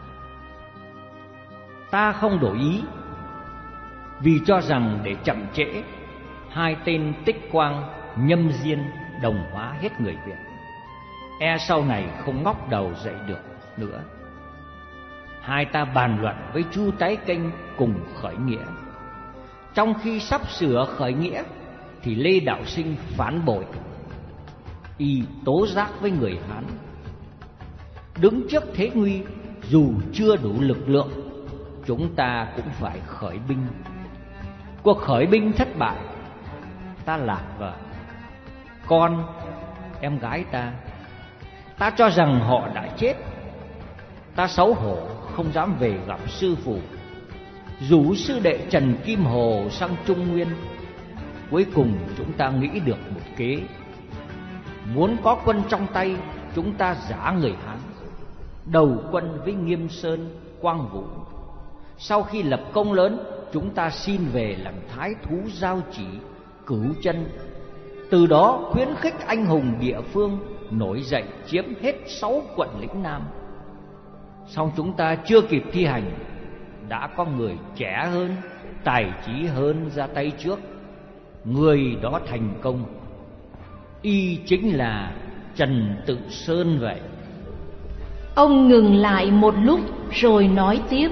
Ta không đổi ý, vì cho rằng để chậm trễ, hai tên Tích Quang, Nhâm Diên đồng hóa hết người Việt, e sau này không ngóc đầu dậy được nữa. Hai ta bàn luận với Chu Tái Kênh cùng khởi nghĩa. Trong khi sắp sửa khởi nghĩa thì Lê Đạo Sinh phản bội, y tố giác với người Hán. Đứng trước thế nguy, dù chưa đủ lực lượng, chúng ta cũng phải khởi binh. Cuộc khởi binh thất bại, ta lạc vợ, con, em gái ta. Ta cho rằng họ đã chết. Ta xấu hổ không dám về gặp sư phụ, rủ sư đệ Trần Kim Hồ sang Trung Nguyên. Cuối cùng chúng ta nghĩ được một kế. Muốn có quân trong tay, chúng ta giả người Hán, đầu quân với Nghiêm Sơn, Quang Vũ. Sau khi lập công lớn, chúng ta xin về làm thái thú giao chỉ, cửu chân. Từ đó khuyến khích anh hùng địa phương nổi dậy chiếm hết sáu quận lĩnh Nam. Song chúng ta chưa kịp thi hành, đã có người trẻ hơn, tài trí hơn ra tay trước. Người đó thành công, y chính là Trần Tự Sơn vậy. Ông ngừng lại một lúc rồi nói tiếp.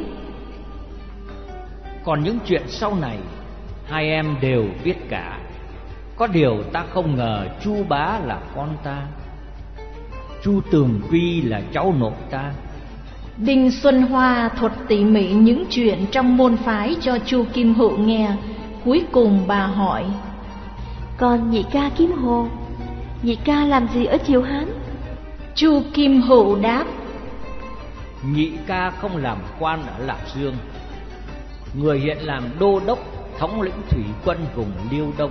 Còn những chuyện sau này, hai em đều biết cả. Có điều ta không ngờ Chu bá là con ta, Chu Tường Quy là cháu nội ta. Đinh Xuân Hoa thuật tỉ mỉ những chuyện trong môn phái cho Chu Kim Hữu nghe. Cuối cùng bà hỏi: Còn nhị ca Kim Hồ, nhị ca làm gì ở triều Hán? Chu Kim Hữu đáp: nhị ca không làm quan ở Lạc Dương, người hiện làm đô đốc thống lĩnh thủy quân vùng Liêu Đông.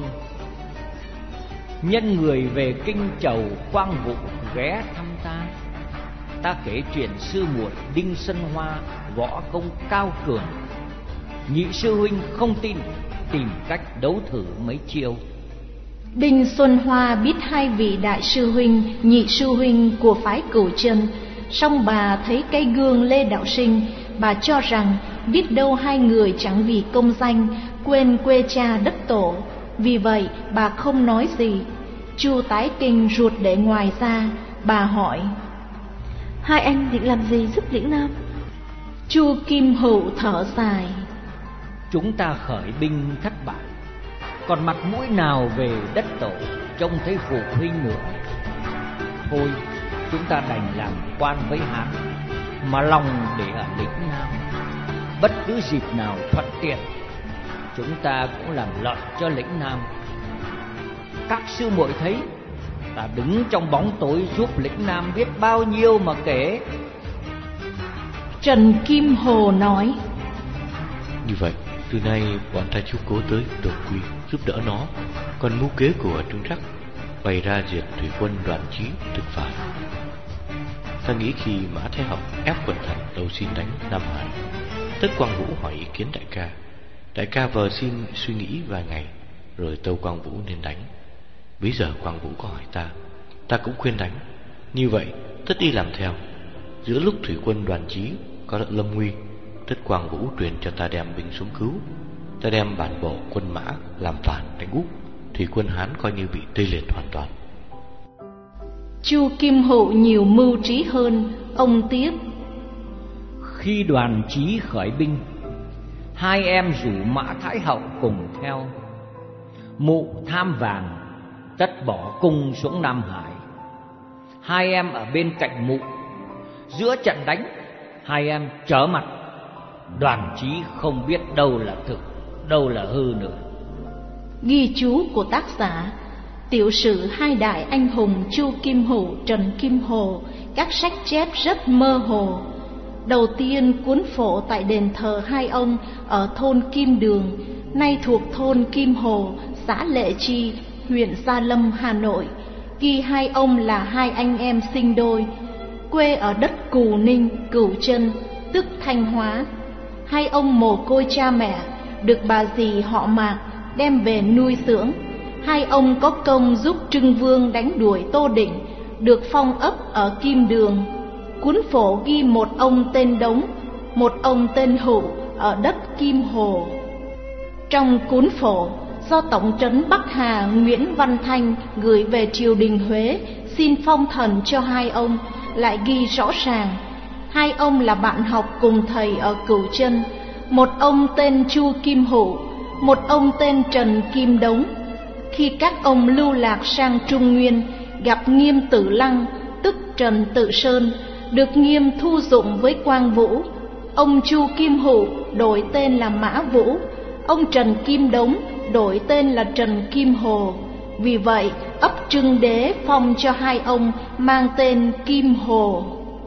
Nhân người về kinh chầu Quang Vũ ghé thăm ta, ta kể chuyện sư muội Đinh Xuân Hoa võ công cao cường. Nhị sư huynh không tin, tìm cách đấu thử mấy chiêu. Đinh Xuân Hoa biết hai vị đại sư huynh, nhị sư huynh của phái Cửu Chân, song bà thấy cái gương Lê Đạo Sinh, bà cho rằng biết đâu hai người chẳng vì công danh quên quê cha đất tổ. Vì vậy bà không nói gì. Chu Tái Kinh ruột để ngoài ra, bà hỏi: Hai anh định làm gì giúp Lĩnh Nam? Chu Kim Hữu thở dài: Chúng ta khởi binh thất bại, còn mặt mũi nào về đất tổ trông thấy phụ huynh nữa. Thôi chúng ta đành làm quan với Hán, mà lòng để ở Lĩnh Nam. Bất cứ dịp nào thuận tiện, chúng ta cũng làm lợi cho Lĩnh Nam. Các sư muội thấy ta đứng trong bóng tối giúp Lĩnh Nam biết bao nhiêu mà kể. Trần Kim Hồ nói: Như vậy từ nay bọn ta chú cố tới Đột Quy giúp đỡ nó, còn mưu kế của Trương Trắc bày ra diệt thủy quân Đoàn Chí thực phải. Ta nghĩ khi Mã Thái Học ép quần thần đầu xin đánh Nam Hải, Tất Quang Vũ hỏi ý kiến đại ca. Đại ca vờ xin suy nghĩ vài ngày, rồi tâu Quang Vũ nên đánh. Bây giờ Quang Vũ có hỏi ta, ta cũng khuyên đánh. Như vậy tất đi làm theo. Giữa lúc thủy quân Đoàn Chí có lâm nguy, Tất Quang Vũ truyền cho ta đem binh xuống cứu. Ta đem bản bộ quân Mã làm phản đánh Úc, thủy quân Hán coi như bị tê liệt hoàn toàn. Chu Kim Hữu nhiều mưu trí hơn, ông tiếp: Khi Đoàn Chí khởi binh, hai em rủ Mã Thái Hậu cùng theo. Mụ tham vàng, tất bỏ cung xuống Nam Hải. Hai em ở bên cạnh mụ. Giữa trận đánh, hai em trở mặt. Đoàn Chí không biết đâu là thực, đâu là hư nữa. Ghi chú của tác giả: tiểu sử hai đại anh hùng Chu Kim Hữu, Trần Kim Hồ. Các sách chép rất mơ hồ. Đầu tiên cuốn phổ tại đền thờ hai ông ở thôn Kim Đường, nay thuộc thôn Kim Hồ, xã Lệ Chi, huyện Gia Lâm, Hà Nội, ghi hai ông là hai anh em sinh đôi, quê ở đất Cù Ninh, Cửu Chân, tức Thanh Hóa. Hai ông mồ côi cha mẹ, được bà dì họ Mạc đem về nuôi dưỡng. Hai ông có công giúp Trưng Vương đánh đuổi Tô Định, được phong ấp ở Kim Đường. Cuốn phổ ghi một ông tên Đống, một ông tên Hữu ở đất Kim Hồ. Trong cuốn phổ do Tổng trấn Bắc Hà Nguyễn Văn Thanh gửi về triều đình Huế xin phong thần cho hai ông, lại ghi rõ ràng hai ông là bạn học cùng thầy ở Cửu Chân, một ông tên Chu Kim Hữu, một ông tên Trần Kim Đống. Khi các ông lưu lạc sang Trung Nguyên, gặp Nghiêm Tử Lăng tức Trần Tự Sơn, được Nghiêm thu dụng với Quang Vũ. Ông Chu Kim Hữu đổi tên là Mã Vũ, ông Trần Kim Đống đổi tên là Trần Kim Hồ. Vì vậy ấp Trưng Đế phong cho hai ông mang tên Kim Hồ.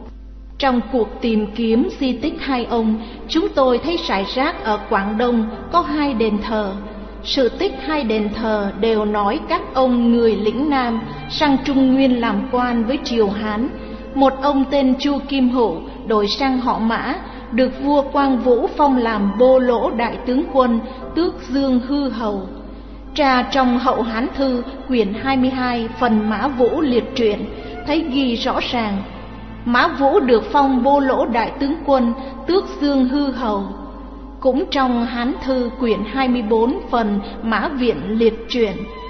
Trong cuộc tìm kiếm di tích hai ông, chúng tôi thấy rải rác ở Quảng Đông có hai đền thờ. Sự tích hai đền thờ đều nói các ông người Lĩnh Nam sang Trung Nguyên làm quan với triều Hán. Một ông tên Chu Kim Hữu đổi sang họ Mã, được vua Quang Vũ phong làm Bô Lỗ đại tướng quân, tước Dương Hư Hầu. Tra trong Hậu Hán Thư quyển hai mươi hai phần Mã Vũ liệt truyện thấy ghi rõ ràng Mã Vũ được phong Bô Lỗ đại tướng quân, tước Dương Hư Hầu. Cũng trong Hán Thư quyển hai mươi bốn phần Mã Viện liệt truyện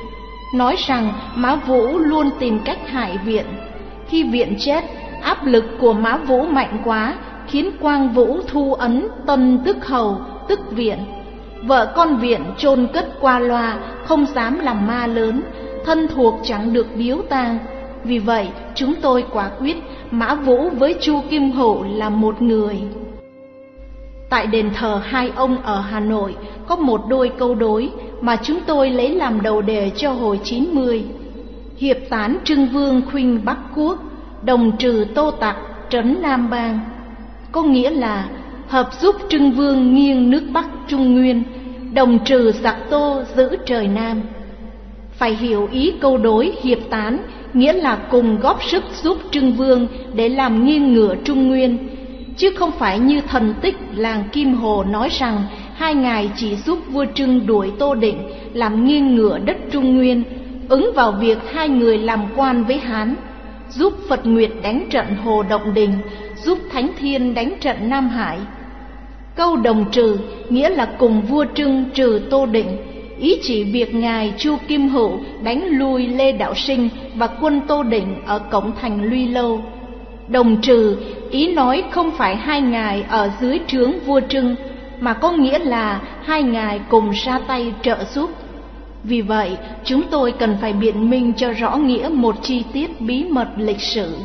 nói rằng Mã Vũ luôn tìm cách hại Viện. Khi Viện chết, áp lực của Mã Vũ mạnh quá, khiến Quang Vũ thu ấn Tân tức Hầu tức Viện. Vợ con Viện chôn cất qua loa, không dám làm ma lớn, thân thuộc chẳng được biếu tang. Vì vậy chúng tôi quả quyết Mã Vũ với Chu Kim Hữu là một người. Tại đền thờ hai ông ở Hà Nội có một đôi câu đối mà chúng tôi lấy làm đầu đề cho hồi chín mươi. Hiệp tán Trưng Vương khuynh Bắc Quốc, đồng trừ Tô Tặc trấn Nam Bang. có nghĩa là hợp giúp Trưng Vương nghiêng nước Bắc Trung Nguyên, đồng trừ giặc Tô giữ trời Nam. Phải hiểu ý câu đối hiệp tán, nghĩa là cùng góp sức giúp Trưng Vương để làm nghiêng ngửa Trung Nguyên, chứ không phải như thần tích làng Kim Hồ nói rằng hai ngài chỉ giúp vua Trưng đuổi Tô Định làm nghiêng ngửa đất Trung Nguyên, ứng vào việc hai người làm quan với Hán, giúp Phật Nguyệt đánh trận Hồ Động Đình, giúp Thánh Thiên đánh trận Nam Hải. Câu đồng trừ nghĩa là cùng vua Trưng trừ Tô Định, ý chỉ việc ngài Chu Kim Hữu đánh lui Lê Đạo Sinh và quân Tô Định ở cổng thành Luy Lâu. Đồng trừ ý nói không phải hai ngài ở dưới trướng vua Trưng, mà có nghĩa là hai ngài cùng ra tay trợ giúp. Vì vậy, chúng tôi cần phải biện minh cho rõ nghĩa một chi tiết bí mật lịch sử.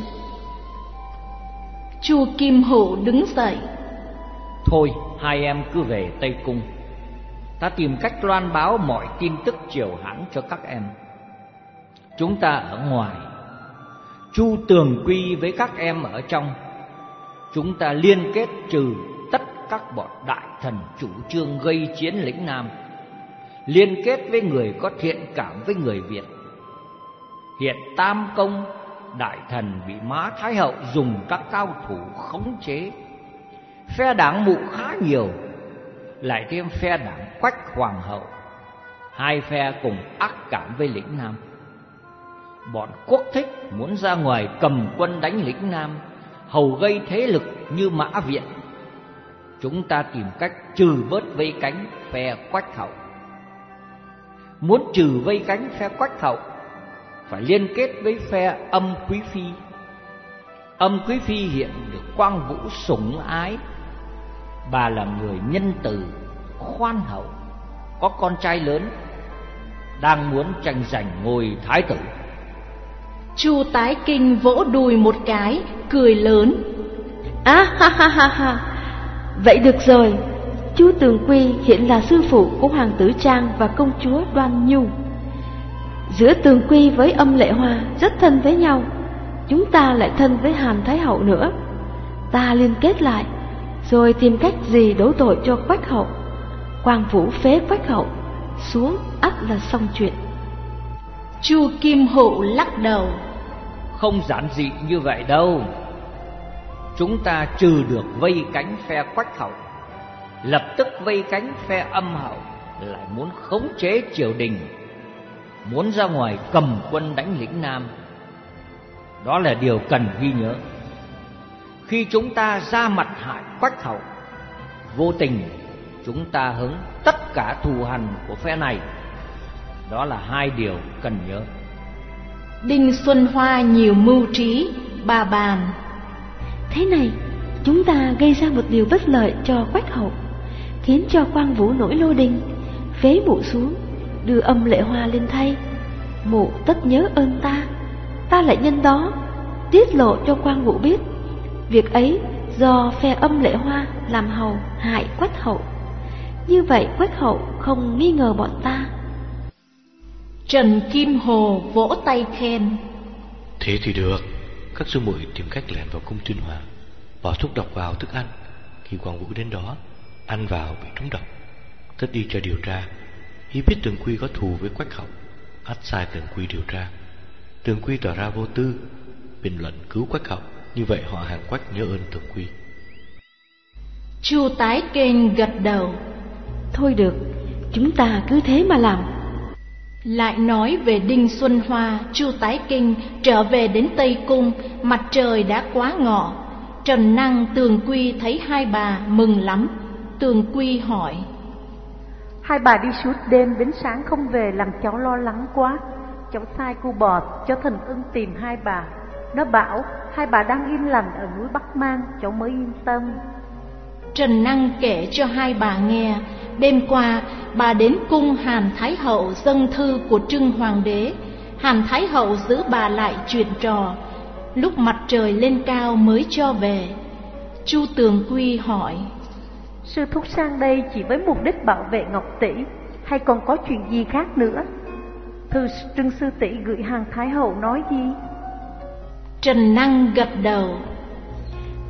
Chu Kim Hữu đứng dậy. Thôi, hai em cứ về Tây Cung. Ta tìm cách loan báo mọi tin tức triều Hán cho các em. Chúng ta ở ngoài, Chu Tường Quy với các em ở trong. Chúng ta liên kết trừ tất các bọn đại thần chủ trương gây chiến lĩnh Nam, liên kết với người có thiện cảm với người Việt. Hiện Tam Công đại thần bị Má Thái Hậu dùng các cao thủ khống chế. Phe đảng Mụ khá nhiều, lại thêm phe đảng Quách Hoàng hậu. Hai phe cùng ác cảm với lĩnh Nam. Bọn Quốc Thích muốn ra ngoài cầm quân đánh lĩnh Nam, hầu gây thế lực như Mã Viện. Chúng ta tìm cách trừ bớt vây cánh phe Quách hậu. Muốn trừ vây cánh phe Quách hậu, phải liên kết với phe Âm Quý Phi. Âm Quý Phi hiện được Quang Vũ sủng ái. Bà là người nhân từ, khoan hậu, có con trai lớn, đang muốn tranh giành ngôi thái tử. Chu Tái Kinh vỗ đùi một cái, cười lớn. À ha ha ha ha. Vậy được rồi, Chu Tường Quy hiện là sư phụ của Hoàng tử Trang và công chúa Đoan Nhu. Giữa Tường Quy với Âm Lệ Hoa rất thân với nhau, chúng ta lại thân với Hàn Thái Hậu nữa. Ta liên kết lại, rồi tìm cách gì đổ tội cho Quách hậu. Quang Vũ phế Quách hậu xuống, ắt là xong chuyện. Chu Kim Hữu lắc đầu. Không giản dị như vậy đâu. Chúng ta trừ được vây cánh phe Quách hậu, lập tức vây cánh phe Âm hậu lại muốn khống chế triều đình, muốn ra ngoài cầm quân đánh lĩnh Nam. Đó là điều cần ghi nhớ. Khi chúng ta ra mặt hại Quách hậu, vô tình chúng ta hứng tất cả thù hằn của phe này. Đó là hai điều cần nhớ. Đinh Xuân Hoa nhiều mưu trí, bà bàn. Thế này, chúng ta gây ra một điều bất lợi cho Quách hậu, khiến cho Quang Vũ nổi lô đình, phế Mụ xuống, đưa Âm Lệ Hoa lên thay. Mụ tất nhớ ơn ta, ta lại nhân đó tiết lộ cho Quang Vũ biết việc ấy do phe Âm Lệ Hoa làm hầu hại Quách hậu. Như vậy Quách hậu không nghi ngờ bọn ta. Trần Kim Hồ vỗ tay khen. Thế thì được. Các sư muội tìm cách lẻn vào cung Tuyên Hòa, bỏ thuốc độc vào thức ăn. Khi Quang Vũ đến đó, ăn vào bị trúng độc. Tất đi cho điều tra. Ý biết Tường Quy có thù với Quách hậu, ắt sai Tường Quy điều tra. Tường Quy tỏ ra vô tư, bình luận cứu Quách hậu. Như vậy họ hàng Quách nhớ ơn Tường Quy. Chu Tái Kênh gật đầu. Thôi được, chúng ta cứ thế mà làm. Lại nói về Đinh Xuân Hoa, Chu Tái Kinh trở về đến Tây Cung, mặt trời đã quá ngọ. Trần Năng, Tường Quy thấy hai bà mừng lắm. Tường Quy hỏi. Hai bà đi suốt đêm đến sáng không về, làm cháu lo lắng quá. Cháu sai cô bò cho Thần Ưng tìm hai bà. Nó bảo hai bà đang yên lành ở núi Bắc Mang, cháu mới yên tâm. Trần Năng kể cho hai bà nghe, đêm qua bà đến cung Hàn Thái Hậu dâng thư của Trưng Hoàng đế. Hàn Thái Hậu giữ bà lại chuyện trò, lúc mặt trời lên cao mới cho về. Chu Tường Quy hỏi. Sư thúc sang đây chỉ với mục đích bảo vệ Ngọc Tỷ, hay còn có chuyện gì khác nữa? Thư Trưng sư tỷ gửi Hàn Thái Hậu nói gì? Trần Năng gật đầu.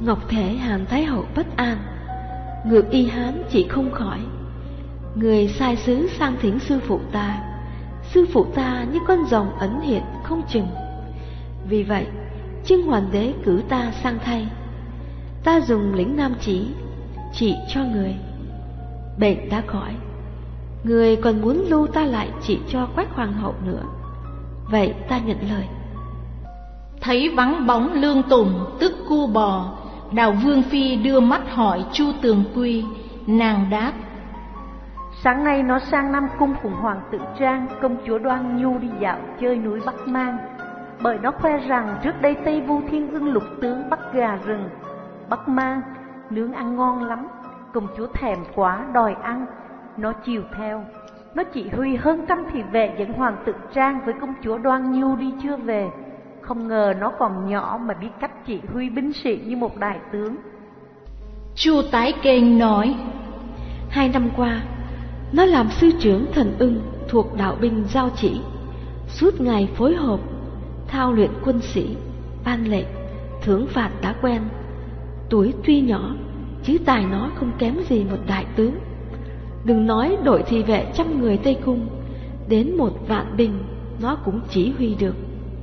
Ngọc thể Hàn Thái hậu bất an, ngược y hán chỉ không khỏi. Người sai sứ sang thỉnh sư phụ ta, sư phụ ta như con rồng ẩn hiện không chừng. Vì vậy Trưng Hoàng đế cử ta sang thay. Ta dùng lĩnh nam chỉ trị cho người, bệnh đã khỏi. Người còn muốn lưu ta lại trị cho Quách hoàng hậu nữa. Vậy ta nhận lời. Thấy vắng bóng Lương Tùng tức Cu Bò, Đào Vương phi đưa mắt hỏi Chu Tường Quy. Nàng đáp: Sáng nay nó sang Nam Cung cùng Hoàng tử Trang, công chúa Đoan Nhu đi dạo chơi núi Bắc Mang. Bởi nó khoe rằng trước đây Tây Vu Thiên Ưng lục tướng bắt gà rừng Bắc Mang nướng ăn ngon lắm. Công chúa thèm quá đòi ăn, nó chiều theo. Nó chỉ huy hơn trăm thị vệ dẫn Hoàng tử Trang với công chúa Đoan Nhu đi chưa về. Không ngờ nó còn nhỏ mà biết cách chỉ huy binh sĩ như một đại tướng. Chu Tái Kênh nói: Hai năm qua, nó làm sư trưởng Thần Ưng thuộc đạo binh Giao Chỉ, suốt ngày phối hợp, thao luyện quân sĩ, ban lệnh, thưởng phạt đã quen. Tuổi tuy nhỏ, chứ tài nó không kém gì một đại tướng. Đừng nói đội thị vệ trăm người Tây Cung, đến một vạn binh nó cũng chỉ huy được.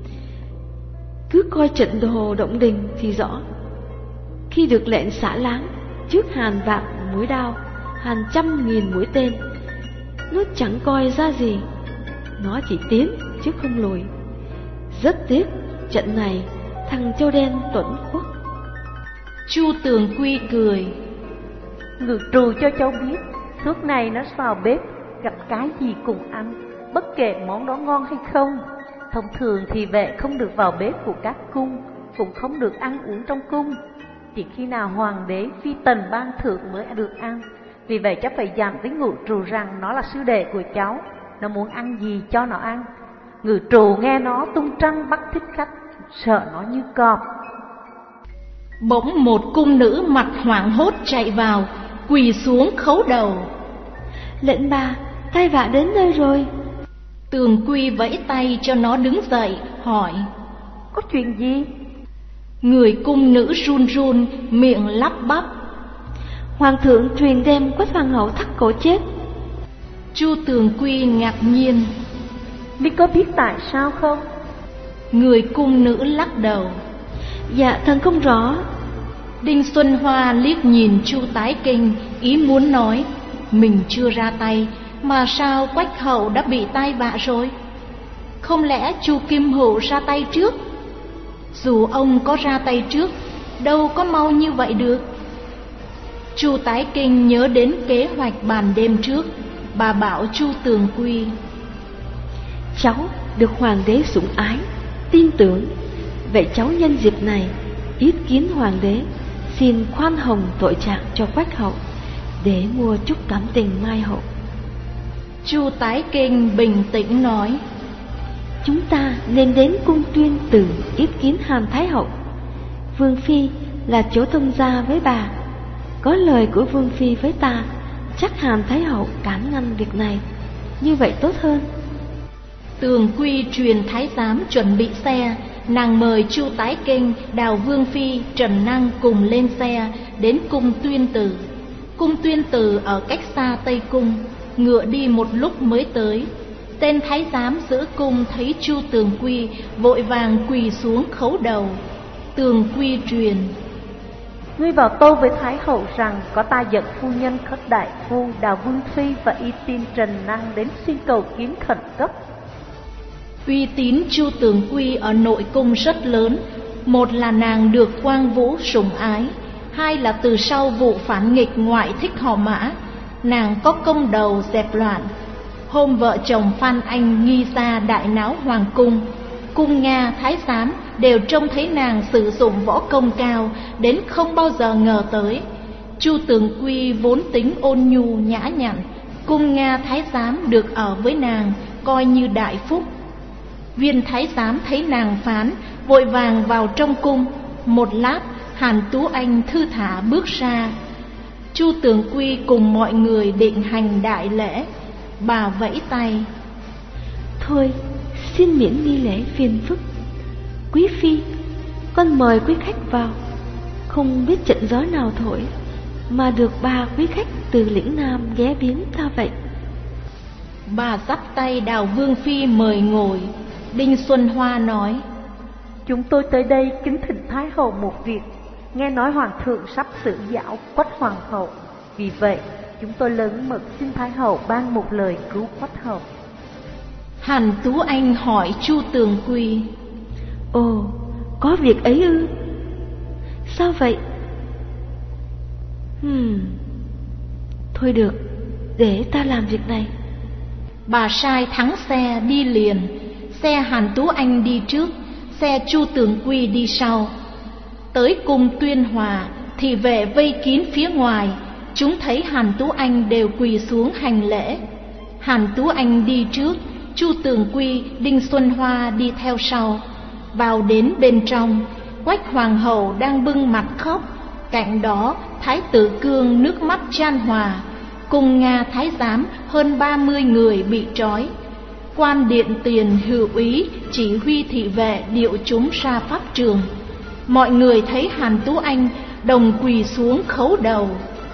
Cứ coi trận đồ động đình thì rõ. Khi được lệnh xả láng, trước hàng vạn mũi đao, hàng trăm nghìn mũi tên, nó chẳng coi ra gì. Nó chỉ tiến chứ không lùi. Rất tiếc trận này thằng Châu Đen tuẫn khuất. Chu Tường Quy cười: Ngự trù cho cháu biết, suốt này nó vào bếp gặp cái gì cùng ăn, bất kể món đó ngon hay không. Thông thường thì vệ không được vào bếp của các cung, cũng không được ăn uống trong cung. Chỉ khi nào hoàng đế phi tần ban thưởng mới được ăn. Vì vậy cháu phải dặn với ngự trù rằng nó là sư đệ của cháu, nó muốn ăn gì cho nó ăn. Ngự trù nghe nó tung trăng bắt thích khách, sợ nó như cọp. Bỗng một cung nữ mặt hoảng hốt chạy vào, quỳ xuống khấu đầu: Lệnh bà, tai vạ đến nơi rồi. Tường Quy vẫy tay cho nó đứng dậy, hỏi: Có chuyện gì? Người cung nữ run run, miệng lắp bắp: Hoàng thượng truyền đem Quách hoàng hậu thắt cổ chết. Chu Tường Quy ngạc nhiên: Mi có biết tại sao không? Người cung nữ lắc đầu: Dạ thần không rõ. Đinh Xuân Hoa liếc nhìn Chu Tái Kinh, ý muốn nói mình chưa ra tay, mà sao Quách hậu đã bị tai vạ rồi? Không lẽ Chu Kim Hữu ra tay trước? Dù ông có ra tay trước, đâu có mau như vậy được. Chu Tái Kinh nhớ đến kế hoạch bàn đêm trước, bà bảo Chu Tường Quy: Cháu được hoàng đế sủng ái, tin tưởng. Vậy cháu nhân dịp này yết kiến hoàng đế, xin khoan hồng tội trạng cho Quách hậu, để mua chút cảm tình mai hậu. Chu Tái Kinh bình tĩnh nói: Chúng ta nên đến cung Tuyên Từ yết kiến Hàn Thái hậu. Vương phi là chỗ thông gia với bà, có lời của Vương phi với ta, chắc Hàn Thái hậu cản ngăn việc này, như vậy tốt hơn. Tường Quy truyền thái giám chuẩn bị xe, nàng mời Chu Tái Kinh, Đào Vương phi, Trần Năng cùng lên xe đến cung Tuyên Từ. Cung Tuyên Từ ở cách xa Tây Cung, ngựa đi một lúc mới tới. Tên thái giám giữ cung thấy Chu Tường Quy, vội vàng quỳ xuống khấu đầu. Tường Quy truyền: Ngươi vào tâu với Thái hậu rằng có ta dẫn phu nhân Khất đại phu, Đào Vương phi và y tin Trần Năng đến xin cầu kiến khẩn cấp. Uy tín Chu Tường Quy ở nội cung rất lớn. Một là nàng được Quang Vũ sủng ái, hai là từ sau vụ phản nghịch ngoại thích họ Mã, nàng có công đầu dẹp loạn. Hôm vợ chồng Phan Anh nghi ra đại náo hoàng cung, cung Nga thái giám đều trông thấy nàng sử dụng võ công cao đến không bao giờ ngờ tới. Chu Tường Quy vốn tính ôn nhu nhã nhặn, cung Nga thái giám được ở với nàng coi như đại phúc. Viên thái giám thấy nàng phán, vội vàng vào trong cung. Một lát, Hàn Tú Anh thư thả bước ra. Chu Tường Quy cùng mọi người định hành đại lễ. Bà vẫy tay: Thôi, xin miễn nghi lễ phiền phức. Quý phi, con mời quý khách vào. không biết trận gió nào thổi mà được ba quý khách từ lĩnh Nam ghé viếng ta vậy? Bà dắt tay Đào Vương Phi mời ngồi. Đinh Xuân Hoa nói: Chúng tôi tới đây kính thỉnh Thái hậu một việc. Nghe nói Hoàng thượng sắp xử giảo Quách Hoàng hậu, vì vậy chúng tôi lớn mật xin Thái hậu ban một lời cứu Quách hậu. Hàn Tú Anh hỏi Chu Tường Quy: Ồ, có việc ấy ư? Sao vậy? Hmm. Thôi được, để ta làm việc này. Bà sai thắng xe đi liền. Xe Hàn Tú Anh đi trước, xe Chu Tường Quy đi sau. Tới cung Tuyên Hòa, thì vệ vây kín phía ngoài. Chúng thấy Hàn Tú Anh đều quỳ xuống hành lễ. Hàn Tú Anh đi trước, Chu Tường Quy, Đinh Xuân Hoa đi theo sau. Vào đến bên trong, Quách Hoàng hậu đang bưng mặt khóc. Cạnh đó Thái tử Cương nước mắt chan hòa. Cùng Nga thái giám hơn ba mươi người bị trói. Quan điện tiền hữu úy chỉ huy thị vệ điệu chúng ra pháp trường. Mọi người thấy Hàn Tú Anh đồng quỳ xuống khấu đầu.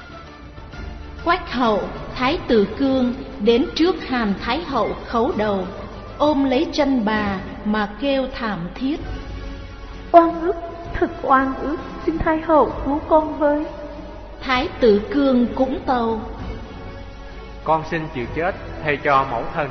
Quách hậu, Thái tử Cương đến trước Hàn Thái hậu khấu đầu, ôm lấy chân bà mà kêu thảm thiết: Oan ức, thật oan ức, xin Thái hậu cứu con với. Thái tử Cương cũng tâu: Con xin chịu chết thay cho mẫu thân.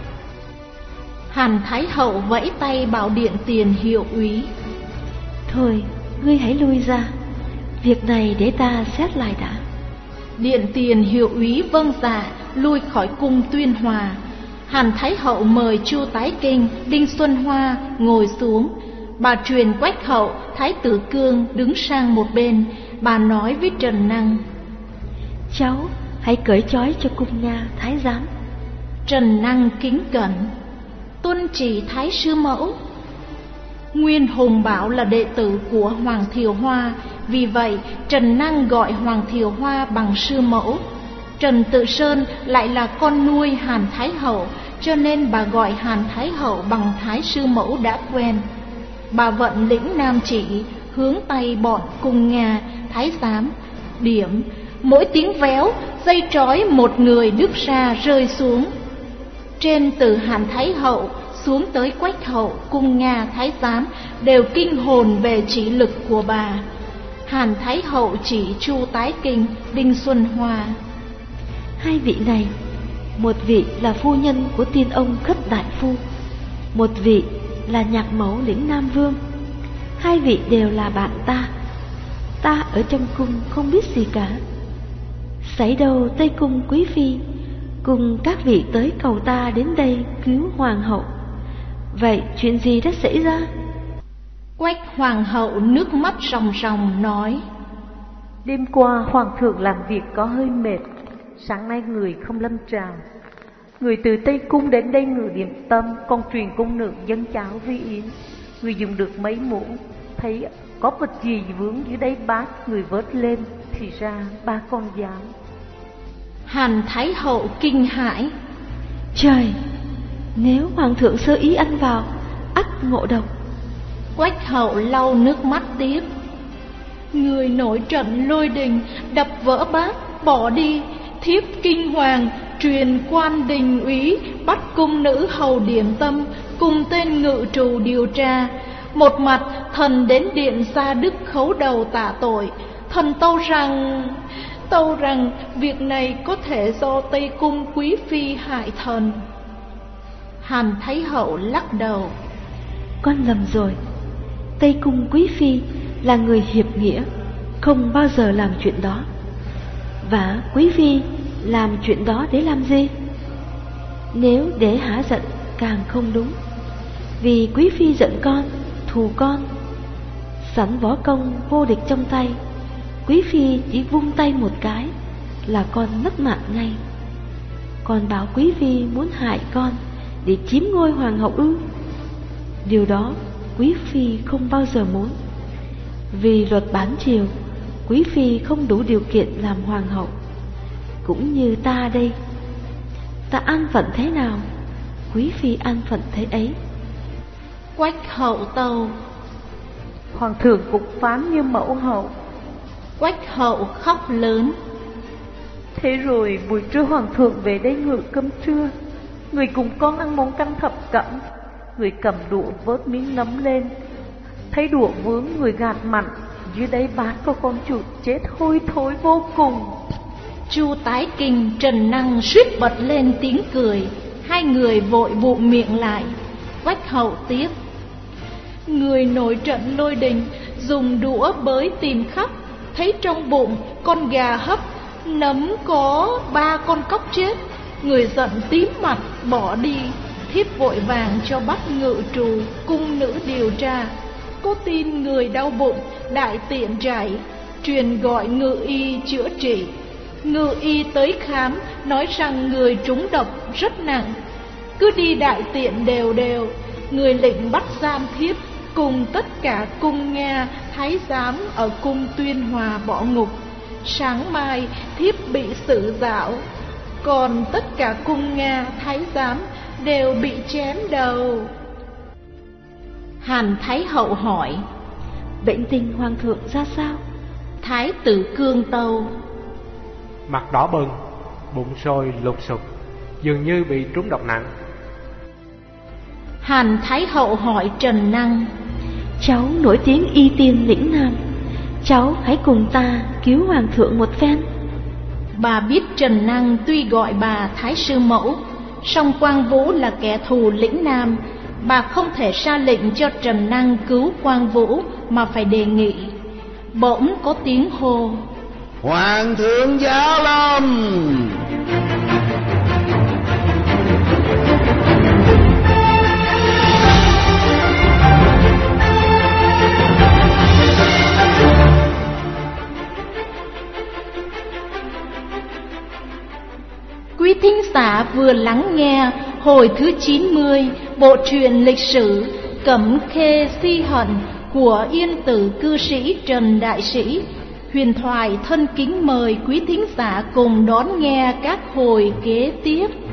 Hàn Thái hậu vẫy tay bảo điện tiền hiệu úy: Thôi, ngươi hãy lui ra, việc này để ta xét lại đã. Điện tiền hiệu úy vâng dạ, lui khỏi cung Tuyên Hòa. Hàn Thái hậu mời Chu Tái Kinh, Đinh Xuân Hoa ngồi xuống. Bà truyền Quách hậu, Thái tử Cương đứng sang một bên. Bà nói với Trần Năng: Cháu hãy cởi trói cho cung Nga thái giám. Trần Năng kính cẩn: Tuân chỉ Thái sư mẫu. Nguyên Hùng Bảo là đệ tử của Hoàng Thiều Hoa, vì vậy Trần Năng gọi Hoàng Thiều Hoa bằng sư mẫu. Trần Tự Sơn lại là con nuôi Hàn Thái hậu, cho nên bà gọi Hàn Thái hậu bằng Thái sư mẫu đã quen. Bà vận lĩnh Nam Chỉ, hướng tay bọn cùng Nga thái giám. Điểm, mỗi tiếng véo, dây trói một người đứt ra rơi xuống. Trên từ Hàn Thái hậu xuống tới Quách hậu, cung Nga thái giám đều kinh hồn về chỉ lực của bà. Hàn Thái hậu chỉ Chu Tái Kinh, Đinh Xuân Hoa: Hai vị này, một vị là phu nhân của tiên ông Khất Đại Phu, một vị là nhạc mẫu lĩnh Nam Vương. Hai vị đều là bạn ta. Ta ở trong cung không biết gì cả. Xảy đầu Tây Cung quý phi cùng các vị tới cầu ta đến đây cứu hoàng hậu. Vậy chuyện gì đã xảy ra? Quách hoàng hậu nước mắt ròng ròng nói: Đêm qua hoàng thượng làm việc có hơi mệt, sáng nay người không lâm tràng. Người từ Tây Cung đến đây ngự điểm tâm, con truyền cung nữ dân cháo vi yến. Người dùng được mấy muỗng, thấy có vật gì vướng dưới đáy bát, người vớt lên, thì ra ba con giáo. Hàn Thái hậu kinh hãi: Trời, nếu hoàng thượng sơ ý ăn vào, ắt ngộ độc. Quách hậu lau nước mắt tiếp: Người nổi trận lôi đình, đập vỡ bát, bỏ đi. Thiếp kinh hoàng truyền quan đình úy bắt cung nữ hầu điểm tâm cùng tên ngự trù điều tra. Một mặt thần đến điện Gia Đức khấu đầu tạ tội. Thần tâu rằng tâu rằng việc này có thể do Tây Cung quý phi hại thần. Hàn Thái hậu lắc đầu: Con lầm rồi. Tây Cung quý phi là người hiệp nghĩa, không bao giờ làm chuyện đó. Và quý phi làm chuyện đó để làm gì? Nếu để hả giận càng không đúng. Vì quý phi giận con, thù con, sẵn võ công vô địch trong tay, quý phi chỉ vung tay một cái là con mất mạng ngay. Còn bảo quý phi muốn hại con để chiếm ngôi hoàng hậu ư? Điều đó quý phi không bao giờ muốn. Vì luật bán triều, quý phi không đủ điều kiện làm hoàng hậu. Cũng như ta đây, ta an phận thế nào, quý phi an phận thế ấy. Quách hậu tâu: Hoàng thượng cũng phán như mẫu hậu, Quách hậu khóc lớn. Thế rồi buổi trưa hoàng thượng về đây ngự cơm trưa, người cùng con ăn món canh thập cẩm. Người cầm đũa vớt miếng nấm lên, thấy đũa vướng, người gạt mặn. Dưới đây bát có con chuột chết hôi thối vô cùng. Chu Tái Kinh, Trần Năng suýt bật lên tiếng cười. Hai người vội bụm miệng lại. Quách hậu tiếp. Người nổi trận lôi đình, dùng đũa bới tìm khắp, thấy trong bụng con gà hấp, nấm có ba con cóc chết. Người giận tím mặt bỏ đi. Thiếp vội vàng cho bắt ngự trù cung nữ điều tra. Có tin người đau bụng, đại tiện chảy, truyền gọi ngự y chữa trị. Ngự y tới khám, nói rằng người trúng độc rất nặng. Cứ đi đại tiện đều đều. Người lệnh bắt giam thiếp cùng tất cả cung Nga thái giám ở cung Tuyên Hòa bỏ ngục. Sáng mai thiếp bị xử dạo, còn tất cả cung Nga thái giám đều bị chém đầu. Hàn Thái hậu hỏi. Bệnh tình hoàng thượng ra sao? Thái tử Cương tâu. Mặt đỏ bừng, bụng sôi lục sục, dường như bị trúng độc nặng. Hàn Thái hậu hỏi Trần Năng. Cháu nổi tiếng y tiên lĩnh Nam, cháu hãy cùng ta cứu hoàng thượng một phen. Bà biết Trần Năng tuy gọi bà Thái sư mẫu, song Quang Vũ là kẻ thù lĩnh Nam. Bà không thể ra lệnh cho Trần Năng cứu Quang Vũ, mà phải đề nghị. Bỗng có tiếng hô. Hoàng thượng giá lâm. Quý thính giả vừa lắng nghe hồi thứ chín mươi bộ truyện lịch sử Cẩm Khê Si Hận của yên tử cư sĩ Trần Đại Sĩ. Huyền Thoại thân kính mời quý thính giả cùng đón nghe các hồi kế tiếp.